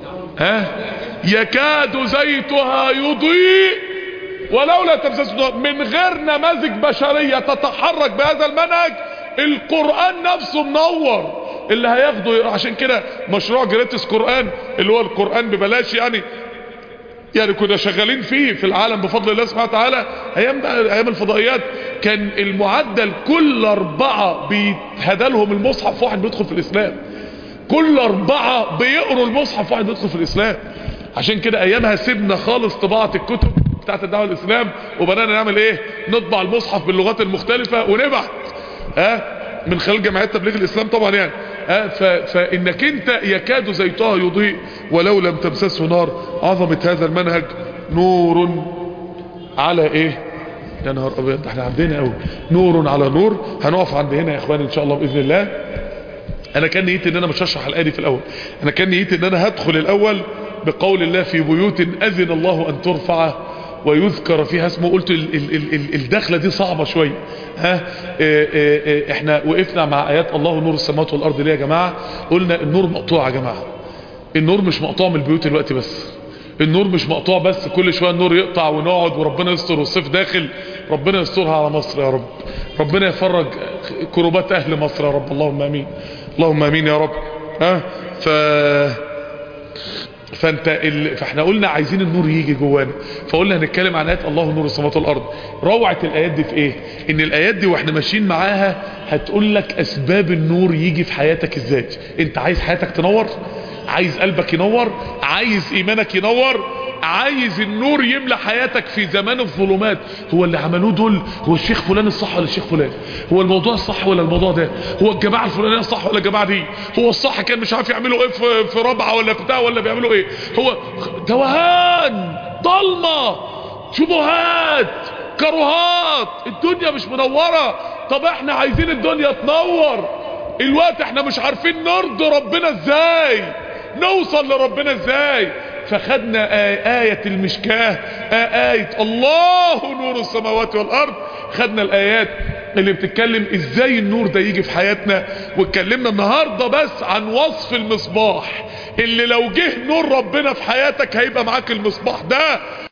A: يكاد زيتها يضيء ولو لا تمسسه، من غير نماذج بشرية تتحرك بهذا المنهج. القرآن نفسه منور اللي هياخده. عشان كده مشروع جريتس قرآن اللي هو القرآن ببلاش يعني كنا شغالين فيه في العالم بفضل الله سبحانه وتعالى ايام الفضائيات. كان المعدل كل 4 بيتهدى لهم المصحف واحد بيدخل في الاسلام، كل 4 بيقروا المصحف واحد بيدخل في الاسلام. عشان كده ايامها سيبنا خالص طباعة الكتب بتاعت الدعوة الاسلام وبدأنا نعمل ايه؟ نطبع المصحف باللغات المختلفة ونبعت من خلال جمعيات تبليغ الاسلام طبعا يعني. فانك انت يكاد زيتها يضيء ولو لم تمسسه نار. عظمة هذا المنهج نور على ايه؟ يا نهار ابيض، احنا عندنا قوي نور على نور. هنقف عند هنا يا اخواني ان شاء الله باذن الله. انا كان نيتي ان انا مش هشرح الايه دي في الاول، انا كان نيتي ان انا هدخل الاول بقول الله في بيوت اذن الله ان ترفع ويذكر فيها اسمه. قلت الدخلة دي صعبة شوية. احنا وقفنا مع ايات الله نور السماوات والارض ليه يا جماعة؟ قلنا النور مقطوع يا جماعة. النور مش مقطوع من البيوت دلوقتي بس، النور مش مقطوع بس كل شوية النور يقطع ونقعد وربنا يستر والصيف داخل. ربنا يسترها على مصر يا رب، ربنا يفرج كروبات اهل مصر يا رب، اللهم امين، اللهم امين يا رب. فاحنا قلنا عايزين النور يجي جوانا، فقلنا هنتكلم عن ايات الله نور السماوات والارض. روعة الايات دي في ايه؟ ان الايات دي واحنا ماشيين معاها هتقول لك اسباب النور يجي في حياتك ازاي. انت عايز حياتك تنور؟ عايز قلبك ينور، عايز ايمانك ينور، عايز النور يملى حياتك في زمان الظلمات. هو اللي عملوه دول، هو الشيخ فلان الصح ولا الشيخ فلان؟ هو الموضوع الصح ولا الموضوع ده؟ هو الجماعة الفلانية الصح ولا الجماعة دي؟ هو الصح كان مش عارف يعملوا ايه في رابعة ولا في بتاع، ولا بيعملوا ايه؟ هو توهان، ضلمة، شبهات، كروهات، الدنيا مش منورة. طب احنا عايزين الدنيا تنور الوقت، احنا مش عارفين نرضي ربنا ازاي، نوصل لربنا ازاي. فخدنا آية المشكاة، آية الله نور السماوات والأرض، خدنا الآيات اللي بتتكلم ازاي النور ده يجي في حياتنا. واتكلمنا النهاردة بس عن وصف المصباح اللي لو جه نور ربنا في حياتك هيبقى معاك المصباح ده.